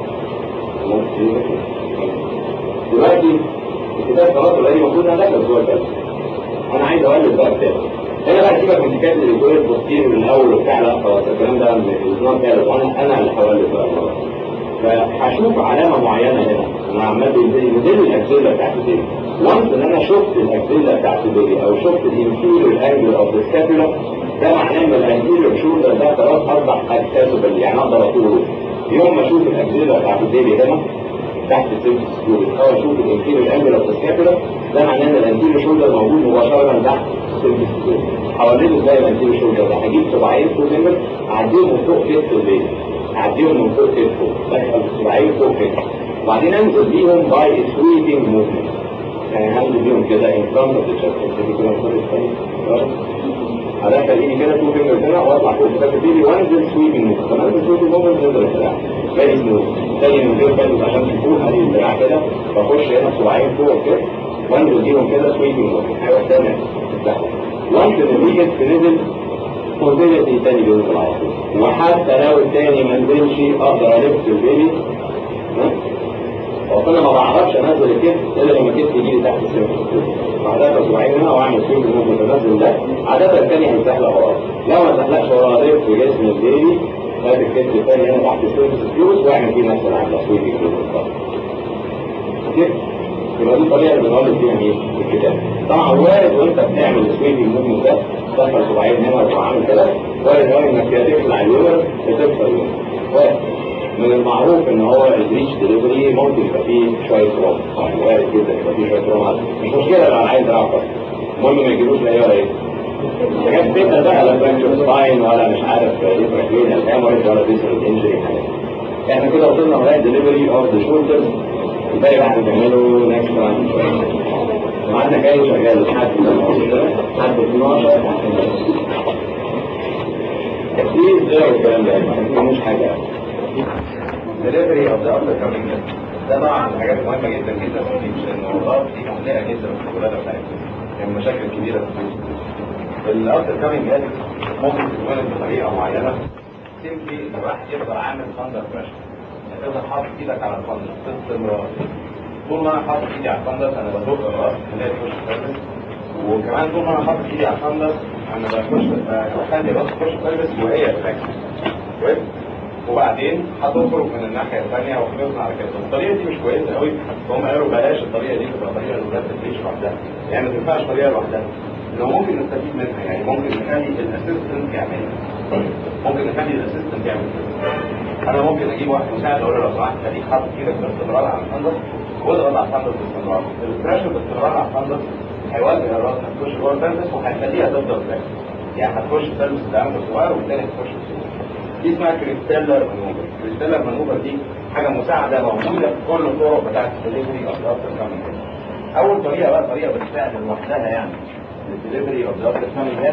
دلوقتي الكتاب خلاص اوريدي المفروض انها دخلت جوه البلد. انا عايز اولد بقى الكتاب. هنا بقى سيبك من الكتاب اللي بيقول البوستير من الاول وبتاع لا خلاص الكلام ده الاسلام ثالث وانا انا اللي هولد بقى المره. فهشوف علامة معينة هنا انا عمال بينزل موديل الاكزيلا بتاعت البيبي. وانس ان انا شفت الاكزيلا بتاعت البيبي او شفت الانفيريور انجل اوف ذا سكابولا ده معناه ان الانفيريور شولدر ده خلاص اصبح اكسسبل يعني اقدر اطوله. يوم ما اشوف الاكزيلا بتاعت البيبي هنا تحت السيرفس فلويد او اشوف الانفيريور انجل اوف ذا سكابولا ده معناه ان الانفيريور شولدر موجود مباشرة تحت السيرفس فلويد. حوالينه ازاي الانفيريور شولدر ده؟ هجيب صباعين فوق منه اعديهم من فوق كتف البيبي. اعديهم من فوق كتفه دخل الصباعين فوق كتفه وبعدين انزل بيهم باي سويبنج موفمنت. يعني هنزل بيهم كده ان فرونت اوف ذا تشست كده نقول الثاني هدخل ايدي كده تو فينجرز هنا واطلع فوق كتف البيبي وانزل سويبنج موفمنت. لما انزل سويبنج موفمنت نزل الدراع باقي سموث تاني من غير بلد عشان تفوق ادي الدراع كده بخش هنا صباعين فوق كده وانزل بيهم كده سويبنج موفمنت. حاجه ثانيه وانس ان البيبي نزل موبيلتي تاني بينزل على طول. وحتى لو التاني ما نزلش اقدر الف البيبي. وانا ما بعرفش انزل الكتف الا لما الكتف يجي لي تحت السيرفس. بعدها اسبوعين هنا واعمل سويب ممكن انزل ده عاده الثاني هيتزحلق وراه. لو ما اتزحلقش وراه الف في جسم البيبي هات الكتف الثاني هنا تحت السيرفس فلوس واعمل فيه نفس العمله سويب كده. اوكي؟ يبقى دي الطريقه اللي بنقول فيها ايه؟ الكتاب. طبعا وارد وانت بتعمل السويب الموفمنت ده تدخل صباعين هنا وتروح عامل كده وارد قوي انك يا تخلع اليومر يا تكسر اليومر. وارد. من المعروف ان هو الريتش ديليفري ممكن يبقى فيه شويه روم. يعني وارد جدا يبقى فيه شويه روم. مش مشكله لو انا عايز اعرف. المهم ما يجيبوش لا ولا ايه. حاجات كده بقى لا فراكشر سباين ولا مش عارف يفرق بين الهاموريج ولا بيسرال انجري حاجات. احنا كده وصلنا لغايه ديليفري اوف ذا شولدرز. الباقي بقى هنعمله نكست تايم. معانا جاي شغال لحد لحد اتناشر اكيد زي الكلام ده مش حاجه. دليفري اوف ذا افتر كامينج ده طبعا من الحاجات المهمه جدا جدا في التيم، لان الوظائف دي مقلقه جدا في الولاده بتاعتنا، يعني مشاكل كبيره في الفلوس. الافتر كامينج ده ممكن تتولد بطريقه معينه تمشي ان الواحد يفضل عامل فاندر بريشر، يعني تفضل حاطط ايدك على الفاندر باستمرار. طول ما انا حاطط ايدي على الفاندر انا بدق الراس خليها تخش الكلبس، وكمان طول ما انا حاطط ايدي على الفاندر انا بخش بخلي الراس تخش الكلبس وهي فلاكس كويس، وبعدين هتخرج من الناحيه الثانيه وخلصنا على كده. الطريقه دي مش كويسه قوي، فهم قالوا بلاش الطريقه دي تبقى طريقه الولاد تعيش لوحدها، يعني ما تنفعش طريقه لوحدها، لو ممكن نستفيد منها، يعني ممكن نخلي الاسيستنت يعملها، ممكن نخلي الاسيستنت يعمل كده. انا ممكن اجيب واحد مساعد اقول له لو سمحت خليك حاطط ايدك باستمرار على الفندق واضغط على الفندق باستمرار، البريشر باستمرار على الفندق هيوجه الراس هتخش جوه البلبس وهيخليها تفضل فلاكس، يعني هتخش البلبس بتاعها صغير والتاني هتخش بسهوله. دي اسمها كريستالر مانوفر. كريستالر مانوفر دي حاجه مساعده موجوده في كل الطرق بتاعت الدليفري اوف ذا افتر كامينج. اول طريقه بقى طريقه بتساعد لوحدها يعني الدليفري اوف ذا افتر كامينج،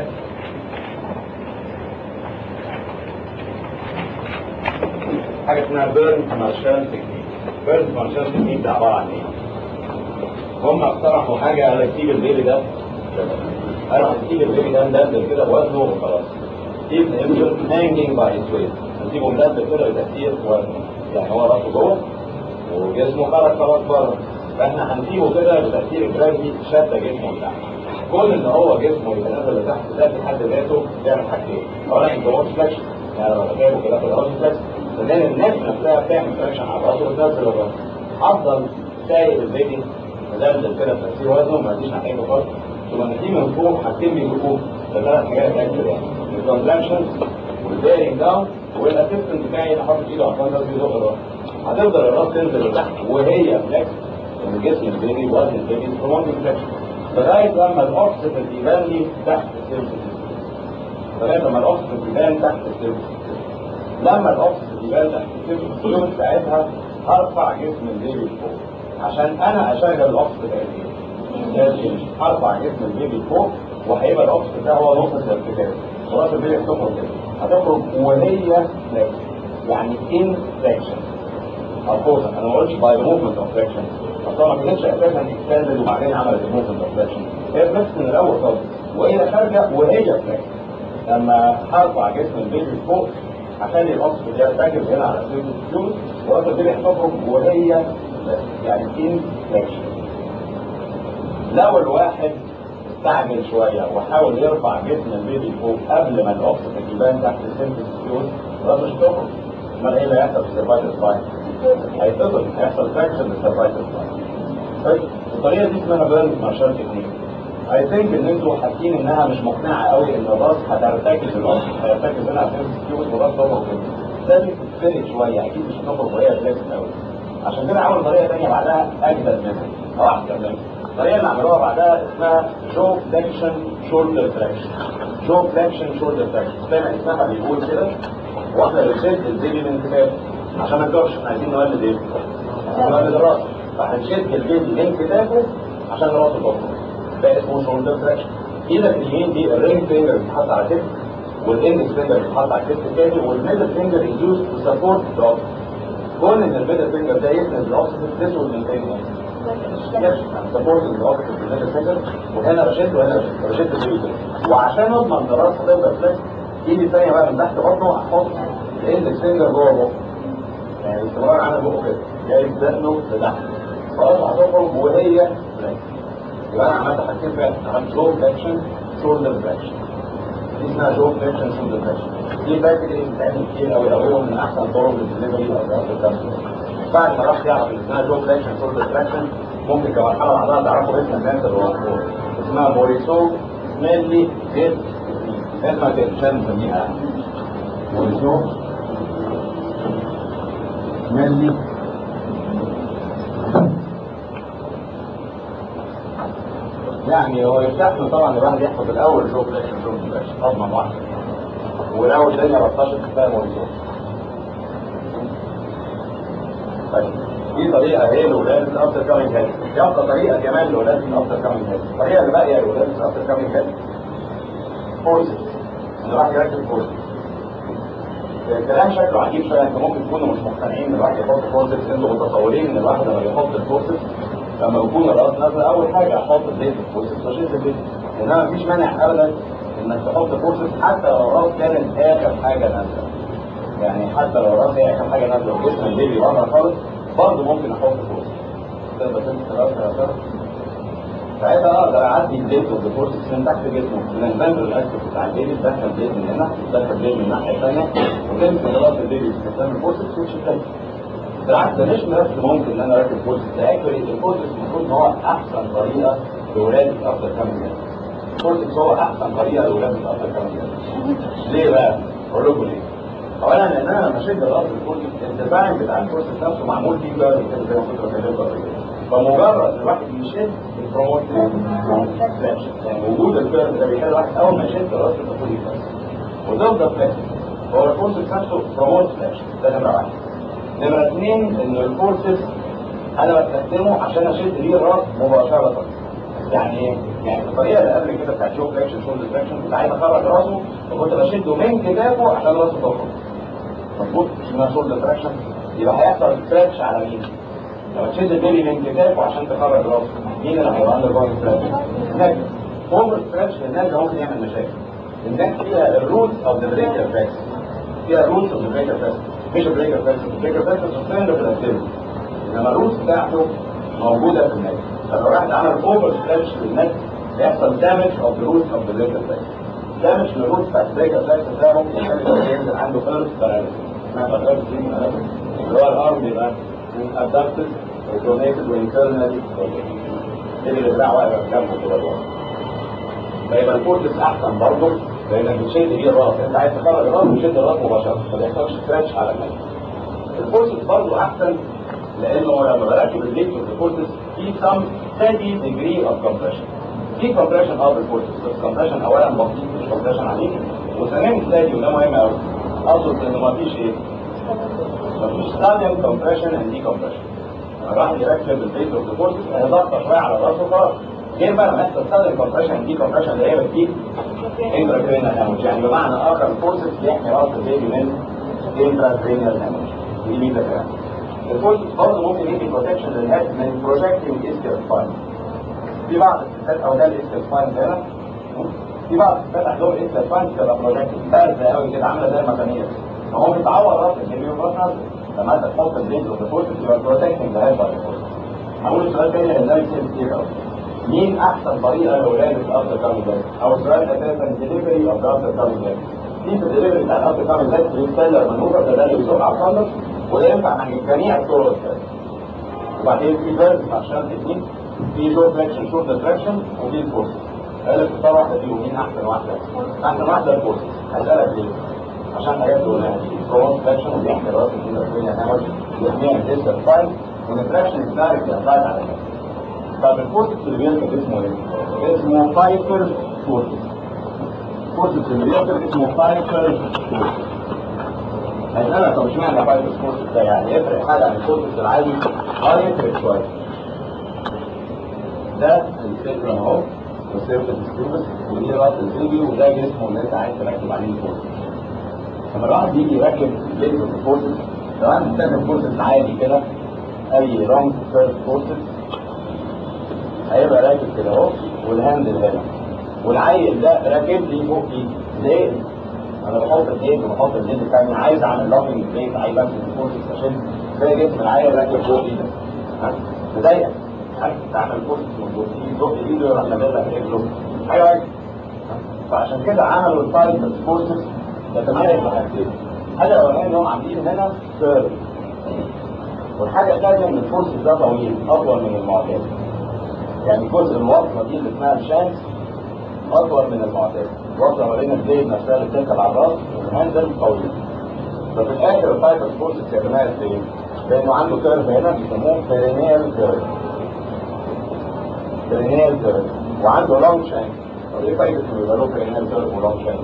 حاجه اسمها بيرنز مارشال تكنيك. بيرنز مارشال تكنيك ده عباره عن ايه؟ هم اقترحوا حاجه على تسيب البيبي ده، قالوا هنسيب البيبي ده مدلل كده بوزنه وخلاص. keep the infant hanging by its waist، هنسيبه مدلل كده بتأثير وزنه، يعني هو راسه جوه وجسمه خرج خلاص بره، فاحنا هنسيبه كده بتأثير الجرافيتي شد جسمه لتحت. كون ان هو جسمه يبقى نازل لتحت ده في حد ذاته بيعمل حاجتين، اولا انتورس فلاكشن، يعني لو جايبه كده في الراس فلاكشن، ثانيا الناس نفسها بتعمل فلاكشن على راسه وتنزل الراس. افضل سايق البيبي مدلل كده بتأثير وزنه ما يجيش ناحيته خالص، ثم نسيب من فوق حاجتين بيجيبوه ثلاث حاجات اكتر، يعني الكونتراكشنز والبيرنج داون والاسيستنت بتاعي اللي حاطط ايده على الفندق بيزق الراس. هتفضل الراس تنزل لتحت وهي فليكس، ان جسم البيبي وزن البيبي بروموت فليكشن لغايه لما الاوكسجين يبان لي تحت السيرفس، لغايه لما الاوكسجين يبان تحت السيرفس. لما الاوكسجين يبان تحت السيرفس ساعتها هرفع جسم البيبي لفوق عشان انا اشغل الاوكسجين تأثير. هرفع جسم البيبي لفوق وهيبقى الاوكسجين ده هو نقطه الارتكاز، خلاص البيبي هتخرج كده، هتخرج وهي فليكس، يعني ان فليكشن. الفوزة انا ما قلتش باي موفمنت اوف فليكشن، اصلا ما كانتش اساسا اكستندد وبعدين عملت موفمنت اوف فليكشن، هي فليكس من الاول خالص وهي خارجه وهي فليكس. لما هرفع جسم البيبي لفوق هخلي الاوكسجين يرتكز هنا على سيرفس الفيوز وراس البيبي هتخرج وهي فليكس، يعني ان فليكشن. لو الواحد استعجل شويه وحاول يرفع جسم البيبي فوق قبل ما الاوكسجين يبان تحت السيرفس الفيوز راسه مش هتخرج، امال ايه اللي هيحصل في السيرفايكال سباين؟ هيتصل هيحصل فراكشن للسيرفايكال سباين. طيب الطريقه دي اسمها بيرنز مارشال تكنيك. اي ثينك ان انتوا حاسين انها مش مقنعه قوي ان الراس هترتكز، الراس هيرتكز هنا على السيرفس الفيوز والراس تخرج كده، لازم تتفرد شويه، اكيد مش هتخرج وهي فليكس قوي. عشان كده عملوا طريقه ثانيه بعدها اجدد منها او احسن منها. الطريقه اللي عملوها بعدها اسمها جو فليكشن شولدر فليكشن. جو فليكشن شولدر فليكشن زي ما اسمها بيقول كده، واحنا بنشد البيبي من كتافه عشان ما يكبرش، احنا عايزين نولد ايه؟ نولد الراس، فهنشد البيبي من كتافه عشان راسه تخرج، ده اسمه شولدر فليكشن. ايدك اليمين دي الرينج فينجر بتتحط على كتف، والاندكس فينجر بتتحط على الكتف الثاني، والميدل فينجر يوز تو سبورت ذا. كون ان الميدل فينجر ده يسند الاوكسجين تسود من فين؟ سبورت الاوكسجين في الميدل فينجر، وهنا بشد وهنا بشد بشد البيبي كده، وعشان اضمن الراس تفضل فليكس ايدي الثانيه بقى من تحت بطنه احط الاندكس فينجر جوه بقه، يعني استمرار عامل بقه كده جايب دقنه لتحت، خلاص هتخرج وهي فليكس. يبقى انا عملت حاجتين فعلا، عملت جو فليكشن شولدر فليكشن، دي اسمها جو فليكشن شولدر فليكشن. دي براكتيكلي بتتعمل كتير قوي قوي، من احسن طرق للدليفري او الكامل. بعد ما راح يعرف ان اسمها جو فليكشن شولدر فليكشن ممكن كمرحله بعدها تعرفوا اسم الناس اللي وصفوها، اسمها موريسو سميلي جيت، اسمها كده عشان نسميها موريسو سميلي. يعني هو يستحسن طبعا الواحد يحفظ الاول جو فليكشن شولدر فليكشن اضمن واحد، ولو الدنيا بطشت تلاقي موريسو. طيب دي طريقه هي لولاده الافتر كامينج هيد. يبقى طريقه كمان لولاده الافتر كامينج هيد. الطريقه اللي باقيه لولاده الافتر كامينج هيد فورسز، ان الواحد يركب فورسز. الكلام شكله عجيب شويه، انتوا ممكن تكونوا مش مقتنعين ان الواحد يحط فورسز، انتوا متصورين ان الواحد لما يحط الفورسز لما يكون الراس نازله اول حاجه احط البيت الفورسز واشد البيت، انما مفيش مانع ابدا انك تحط فورسز حتى لو الراس كانت اخر حاجه نازله. يعني حتى لو الراس هي اخر حاجه نازله وجسم البيبي بره خالص برضه ممكن احط فورسز. تقدر تمسك الراس يا ترى؟ ساعتها اقدر اعدي البيت والفورسز من تحت جسمه، من البند الاكتف بتاع البيبي تدخل البيت من هنا وتدخل البيبي من الناحيه الثانيه وتمسك راس البيبي باستخدام الفورسز وتشدها. بالعكس ده مش بس ممكن ان انا اركب فورسز، ده اكشولي الفورسز المفروض ان هو احسن طريقه لولاده الافتر كامينج هيد. الفورسز هو احسن طريقه لولاده الافتر كامينج هيد. ليه بقى؟ اقول لكم ليه. اولا لان انا لما شد الراس الفورسز الديزاين بتاع الفورسز نفسه معمول فيه كده زي ما كنت بكلمكم قبل كده. فمجرد ان الواحد يشد البروموت فلاكشن، يعني وجود الكيرف ده بيخلي الواحد اول ما يشد الراس تكون يفلكس وتفضل فلاكس. هو الفورسز نفسه بروموت فلاكشن، ده نمره واحد. نمرة اثنين ان الفورسز انا بستخدمه عشان اشد بيه الراس مباشرة. يعني ايه؟ يعني الطريقة اللي قبل كده بتاعت شو فلاكشن شو فلاكشن كنت عايز اخرج راسه فكنت بشده من كتافه عشان راسه تخرج. مظبوط؟ اسمها شولدر تراكشن. يبقى هيحصل ستريتش على مين؟ لما تشد البيبي من كتافه عشان تخرج راسه، مين اللي هيبقى اندر جوينج ستريتش؟ النك. اوفر ستريتش للنك ممكن يعمل مشاكل. النك فيها الروتس اوف ذا بريكر فاكس. فيها الروتس اوف ذا بريكر فاكس. مش البريكر فاكس، البريكر فاكس سستيند في الاكتيفيتي. انما الروتس بتاعته موجوده في النك. فلو واحد عمل اوفر ستريتش للنك يحصل دامج اوف ذا روتس اوف ذا بريكر فاكس. دامج للروتس بتاعت البريكر فاكس ده ممكن يخلي ينزل عنده فيرست باراليسيس. اسمها فيرست باراليسيس. اللي هو الارم بيبقى ادابتد وبرونيتد وانترنالي اللي دراع واقف جنبه كده لورا. فيبقى الفورسز احسن برضه لانك بتشد بيه الراس، انت عايز تخرج الراس وتشد الراس مباشره ما بيحصلش ستريتش على المكان. الفورسز برضه احسن لانه لما بركب الليد والفورسز في سم steady degree of compression. في compression اه بالفورسز بس compression اولا بسيط مش compression عميق، وثانيا steady وده مهم قوي. اقصد انه ما فيش ايه؟ مفيش sudden compression and decompression. الواحد يركب البيت والفورسز هيضغط شويه على الراس وخلاص. غير بقى لما يحصل sudden compression and decompression اللي هي بتجيب intracranial hemorrhage، يعني بمعنى اخر الفورسز بيحمي راس البيبي من intracranial hemorrhage. دي ميزه كمان. الفورسز برضه ممكن يدي بروتكشن للهيد من projecting ischial spine. في بعض الستات او ده الاسكيال سباين هنا، في بعض الستات عندهم اسكيال سباين بتبقى بروجكتنج بارزه قوي كده عامله زي المكانيه، فهو بيتعور راس البيبي وراس نازله. لما انت تحط البيبي والفورسز يبقى بروتكتنج ذا هيد باي الفورسز. هقول السؤال تاني لان ده بيصير كتير قوي. مين احسن طريقه لولاده الافتر كامينج هيد؟ او السؤال اساسا ديليفري اوف ذا افتر كامينج هيد. في في الدليفري بتاع الافتر كامينج هيد بيستلر منوفر ده اللي بيزق على الخندق وده ينفع مع جميع الطرق الثانيه. وبعدين في فيرس عشان تكنيك، في جو فليكشن شولدر تراكشن وفي الفورسز. قال لك اختار واحده فيهم، مين احسن واحده؟ احسن واحده الفورسز. هسالك ليه؟ عشان حاجات قلناها دي برونت فليكشن وبيحمي راس الانترفيريا هامر بيحميها من الديسكال سباين والتراكشن الدايركت ابلايد على الناس. طب الفورسز اللي بيركب اسمه ايه؟ اسمه بايكر فورسز. الفورسز اللي بيركب اسمه بايكر فورسز. هسألك طب اشمعنى بايكر فورسز ده؟ يعني يفرق حاجه عن الفورسز العادي؟ اه يفرق شويه. ده الفكرة اهو والسيرفس ستيوبس ودي راس البيبي وده جسمه اللي انت عايز تركب عليه الفورسز. لما الواحد يجي يركب بيت الفورسز لو انا مستخدم فورسز عادي كده اي رونج كيرف فورسز هيبقى راكب كده اهو والهاندل هنا والعيل ده راكب لي فوق ايدي. ليه؟ انا بحط الايد وبحط الايد الثانيه عايز اعمل لوكينج بيت عايز امسك الفورسز عشان زي جسم العيل راكب فوق ايدك. مضايقك عايز تعمل فورسز مظبوط تيجي فوق ايده يروح نازل لك رجله ايوه ايوه. فعشان كده عملوا البايكر فورسز يتميز بحاجتين. الحاجه الاولانيه انهم عاملين هنا كيرف، والحاجه الثانيه ان الفورسز ده طويل اطول من المعتاد. يعني جزء الوصله دي اللي اسمها الشانس اطول من المعتاد. الوصله ما بين البليد نفسها اللي بتركب على الراس والهاندل طويل. ففي الاخر البايكر فورسز يتميز بايه؟ لانه عنده كيرف هنا بيسموه بيرينيال كيرف. بيرينيال كيرف وعنده لونج شانك. طب ايه فايده انه يبقى له بيرينيال كيرف ولونج شانك؟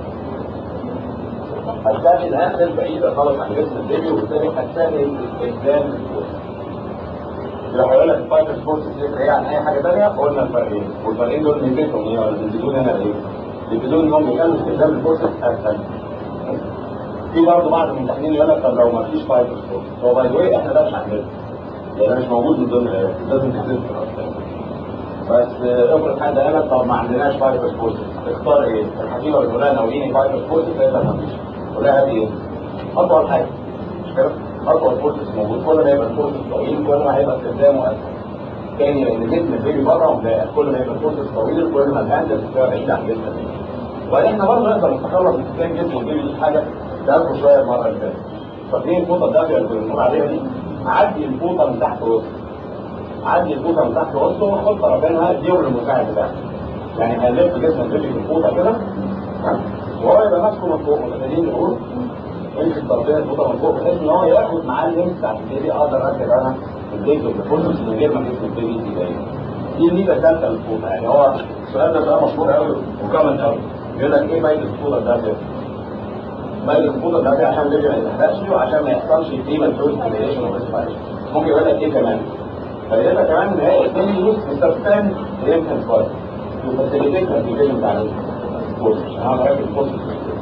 هتلاقي الهاندل بعيده خالص عن جسم البيبي وبالتالي هتسهل استخدام الفورس. لو هيقول لك الفايتر سبورتس يفرق ايه عن اي حاجه ثانيه قلنا الفرقين، والفرقين دول ميزتهم ايه ولا بيزيدون هنا ايه؟ بيزيدون انهم بيخلوا استخدام الفورسز اسهل. في برضه بعض الممتحنين يقول لك طب لو ما فيش فايتر سبورتس، هو باي ذا واي احنا ده مش عندنا، يعني مش موجود من ضمن الايات، لازم تكتب بس افرض حد قال لك طب ما عندناش فايتر سبورتس، تختار ايه؟ الحكيمه بتقول لها ناويين فايتر سبورتس تقول لها ما فيش، تقول لها هات ايه؟ اطول حاجه مش كده؟ اطول فورسز موجود، كل ما يبقى الفورسز طويل كل ما هيبقى استخدامه اسهل. تاني لان جسم البيبي بره ومضايق، كل ما يبقى الفورسز طويل كل ما الهاندل بتبقى بعيد عن جسم البيبي. وبعدين احنا برضه نقدر نتخلص من استخدام جسم البيبي دي حاجه تعرفوا شويه المره اللي فاتت. فاكرين الفوطه الدافيه اللي كنا بنقول عليها دي؟ عدي الفوطه من تحت وسط. عدي الفوطه من تحت وسطه وحط طرفينها الجبر المساعد بتاعها. يعني هنلف جسم البيبي في الفوطه كده وهو يبقى ماسكه من فوق، متخيلين نقول يمسك طرفين الفوطه من فوق بحيث ان هو ياخد معاه اللمس بتاع البيبي، اقدر اركب انا البيبي بالفورسز من غير ما جسم البيبي يضايق. دي الميزه الثالثه للفوطه. يعني هو السؤال ده بقى مشهور قوي وكومن قوي، يقول لك ايه ميزه الفوطه الدافيه؟ ميزه الفوطه الدافيه عشان البيبي ما يتحرقش وعشان ما يحصلش بريماتور ستيميليشن وبس. ممكن يقول لك ايه كمان؟ فيقول كمان ان هي الثاني يوز سبستانس الانفنت فايت وفاسيليتيت الابلكيشن بتاع الفورسز عشان انا راكب الفورسز.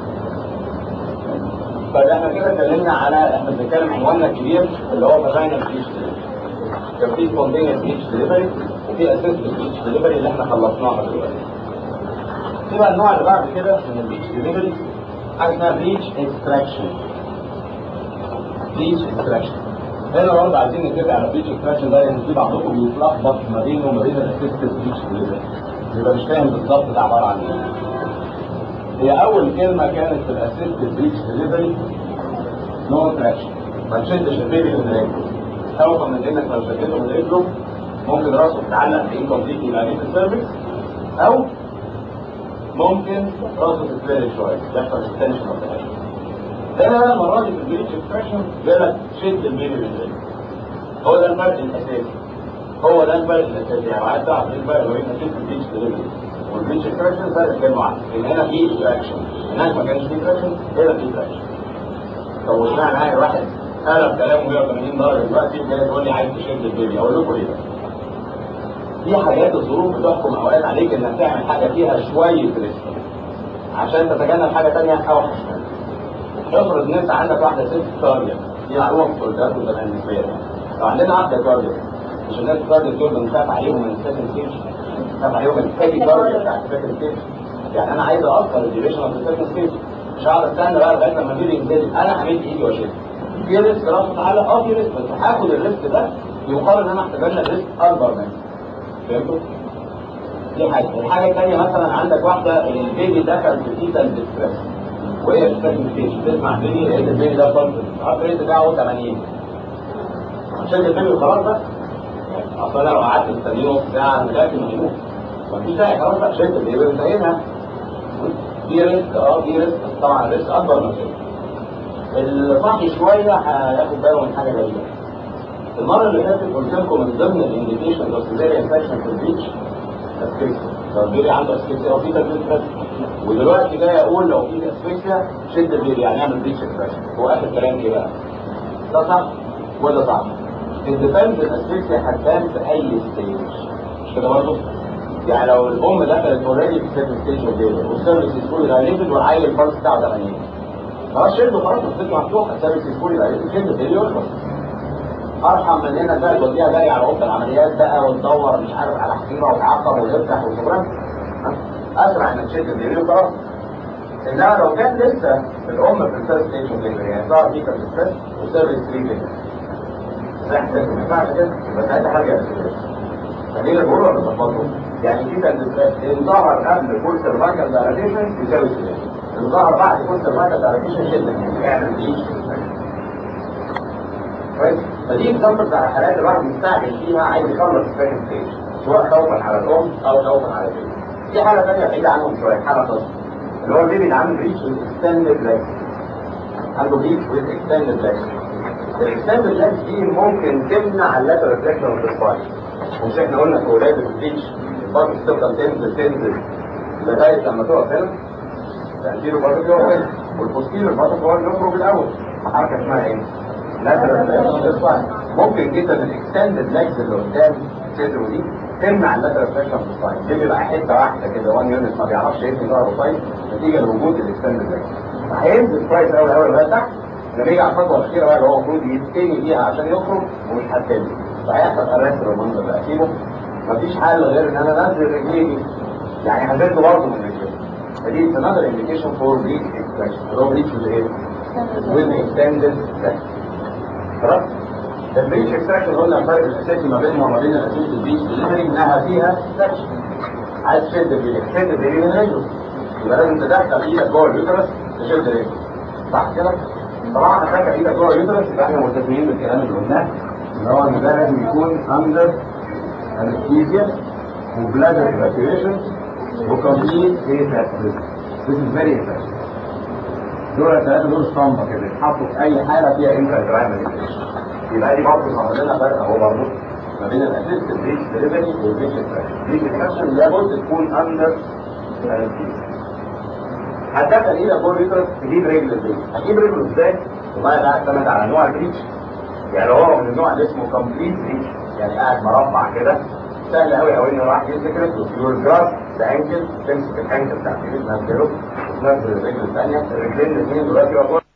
طيب احنا كده اتكلمنا على احنا بنتكلم عنواننا الكبير اللي هو فاجينال بريتش ديليفري. كان في سبونتينيوس بريتش ديليفري وفي اسيستد بريتش ديليفري اللي احنا خلصناها دلوقتي. في بقى النوع اللي بعد كده من البريتش ديليفري حاجه اسمها بريتش اكستراكشن. بريتش اكستراكشن هنا برضه عايزين نتفق على بريتش اكستراكشن ده لان في بعضكم بيتلخبط ما بينه وما بين الاسيستد بريتش ديليفري، يبقى مش فاهم بالظبط ده عباره عن ايه. هي اول كلمه كانت في الاسيستد بريتش ديليفري نو تراكشن، ما تشدش البيبي من رجله، خوفا من انك لو شدته من رجله ممكن راسه تتعلق بانكمبليت يبقى في السيرفكس، او ممكن راسه تتفرد شويه يحصل اكستنشن اوف ذا هنا بقى المره دي في البريتش اكستراكشن بيقول لك شد البيبي من رجله. هو ده الفرق الاساسي، هو ده الفرق الاساسي. يعني عايز تعرف ايه الفرق بين اسيستد بريتش ديليفري والبريتش اكستراكشن؟ فرق كلمه واحده، ان هنا في تراكشن، هناك ما كانش في تراكشن، هنا في تراكشن. طب واشمعنى معايا واحد قلب كلامه مية وتمانين درجه دلوقتي وجاي تقول لي عايز تشد البيبي؟ اقول لكم ليه؟ في حاجات الظروف بتحكم اوقات عليك انك تعمل حاجه فيها شويه ريسك عشان تتجنب حاجه ثانيه اوحش منها. افرض ان انت عندك واحده ست كاردياك، دي معلومه في قلتها زمان نسبيا. لو عندنا واحده كاردياك مش الناس الكاردياك دول بنخاف عليهم من السكند ستيج، بنخاف عليهم من التاكي كاردياك بتاع السكند ستيج. يعني انا عايز اقصر الديوريشن اوف السكند ستيج، مش هقعد استنى بقى لغايه لما البيبي ينزل انا همد ايدي واشد. في ريسك راسه تعالى اه في ريسك، بس هاخد الريسك ده يقارن ان انا احتمال ريسك اكبر منه. فهمتوا؟ دي حاجه. الحاجه الثانيه مثلا عندك واحده البيبي دخل في فيتال ديستريس وهي في سكند ستيج، تسمع بيبي لقيت البيبي ده فرد الهارت ريت بتاعه ثمانين، شد البيبي وخلاص بقى. اصل انا لو قعدت مستنيه نص ساعه متاكد انه هيموت، مفيش داعي خلاص بقى شد البيبي وانتهينا. دي ريسك اه دي ريسك طبعا ريسك اكبر من كده. الصحي شويه هياخد باله من حاجه غريبه. المره اللي فاتت قلت لكم من ضمن الانديكيشن اوف سيزيريان سكشن في البريتش اسفكسيا، لو البيبي عنده اسفكسيا او في تدريس، ودلوقتي جاي اقول لو في اسفكسيا شد البيبي يعني اعمل بريتش اكسبريشن. هو اخر كلام ايه بقى؟ ده صح ولا صح؟ الديفنس الاسفكسيا هتبان في اي ستيج مش كده برضه؟ يعني لو الام دخلت اوريدي في سيرفيس ستيج اوف ليبر والسيرفيس سكول دايليتد والعيل البلس بتاعه ثمانين، خلاص شده خلاص الست مفتوحه، السيرفيس سكول دايليتد شده البيبي ويخلص. ارحم من انك بقى توديها جري على اوضه العمليات بقى وتدور مش عارف على حقيبه وتعقم وتفتح وتبرد، اسرع انك تشد البيبي وخلاص. انما لو كان لسه الام في الفيرست ستيج اوف ليبر يعني ظهر فيك الستريس والسيرفيس ستيج راح ما ينفعش كده، يبقى ساعتها حاجه خلينا نقول ولا نظبطه. يعني في تدريبات ظهر قبل كل سيرفايكال دايليشن يساوي سلام، الظهر بعد كل سيرفايكال دايليشن شده اعمل بريتش كويس. فدي اكزامبلز على حالات الواحد مستعجل فيها عايز يخلص السكند ستيج سواء خوفا على الام او خوفا على البيبي. في حاله ثانيه بعيده عنهم شويه، حاله خاصه اللي هو البيبي اللي عنده بريتش ويز اكستندد لاج، عنده بريتش ويز اكستندد لاج. الاكستندد لاج دي ممكن تمنع اللاترال ريفلكشن اوف السباين، ومش احنا قلنا في ولاد البريتش البطن تفضل تنزل تنزل لغايه لما تقف هنا، تأثير البطن يقف هنا والبوستير البطن هو اللي يخرج الاول، حركه اسمها ايه؟ لاترال ريفلكشن اوف السباين. ممكن جدا الاكستندد ليجز اللي قدام صدره دي تمنع اللاترال فليكشن في السايد، دي بيبقى حته واحده كده واحد يونت ما بيعرفش يبني ظهره سايد نتيجه لوجود الاكستندد ليجز. هينزل كويس قوي قوي لغايه تحت، لما يجي على الخطوه الاخيره بقى اللي هو المفروض يبتدي فيها عشان يخرج ومش هتبتدي، فهيحصل ارست بالمنظر ده. اسيبه مفيش حل غير ان انا انزل رجليه دي، يعني هنزله برضه من رجليه. فدي another indication for breech extraction اللي هو بريتش ايه؟ with extended leg. خلاص؟ البريتش اكستراكشن قلنا الفرق الاساسي ما بينها وما بين الاسيس البريتش دليفري انها فيها اكستراكشن. عايز تشد الرجل، تشد الرجل من رجله، يبقى لازم تدخل ايدك جوه اليوترس تشد رجله. صح كده؟ طبعا هتدخل ايدك جوه اليوترس يبقى احنا ملتزمين بالكلام اللي قلناه اللي هو ان ده لازم يكون اندر انستيزيا وبلادر ايفاكيويشن وكمبليت فيس اكسس. This is very important. دول الثلاثه دول اسطمبه كده يتحطوا في اي حاله فيها انترا يبقى دي برضه ظهر لنا فرق اهو برضه ما بين الاسيست بريتش دليفري والبريتش اكستراكشن. البريتش اكستراكشن لابد تكون اندر انستيزيا. هتدخل ايدك جوه اليوترس تجيب رجل ازاي؟ هتجيب رجله ازاي؟ والله ده اعتمد على نوع البريتش. يعني هو من النوع اللي اسمه كومبليت بريتش، يعني قاعد مربع كده سهل قوي قوي ان الواحد يمسك رجله يور جراس ده انكل، تمسك الانكل بتاعت ايدك تنزله وتنزل الرجل الثانيه، الرجلين الاثنين دلوقتي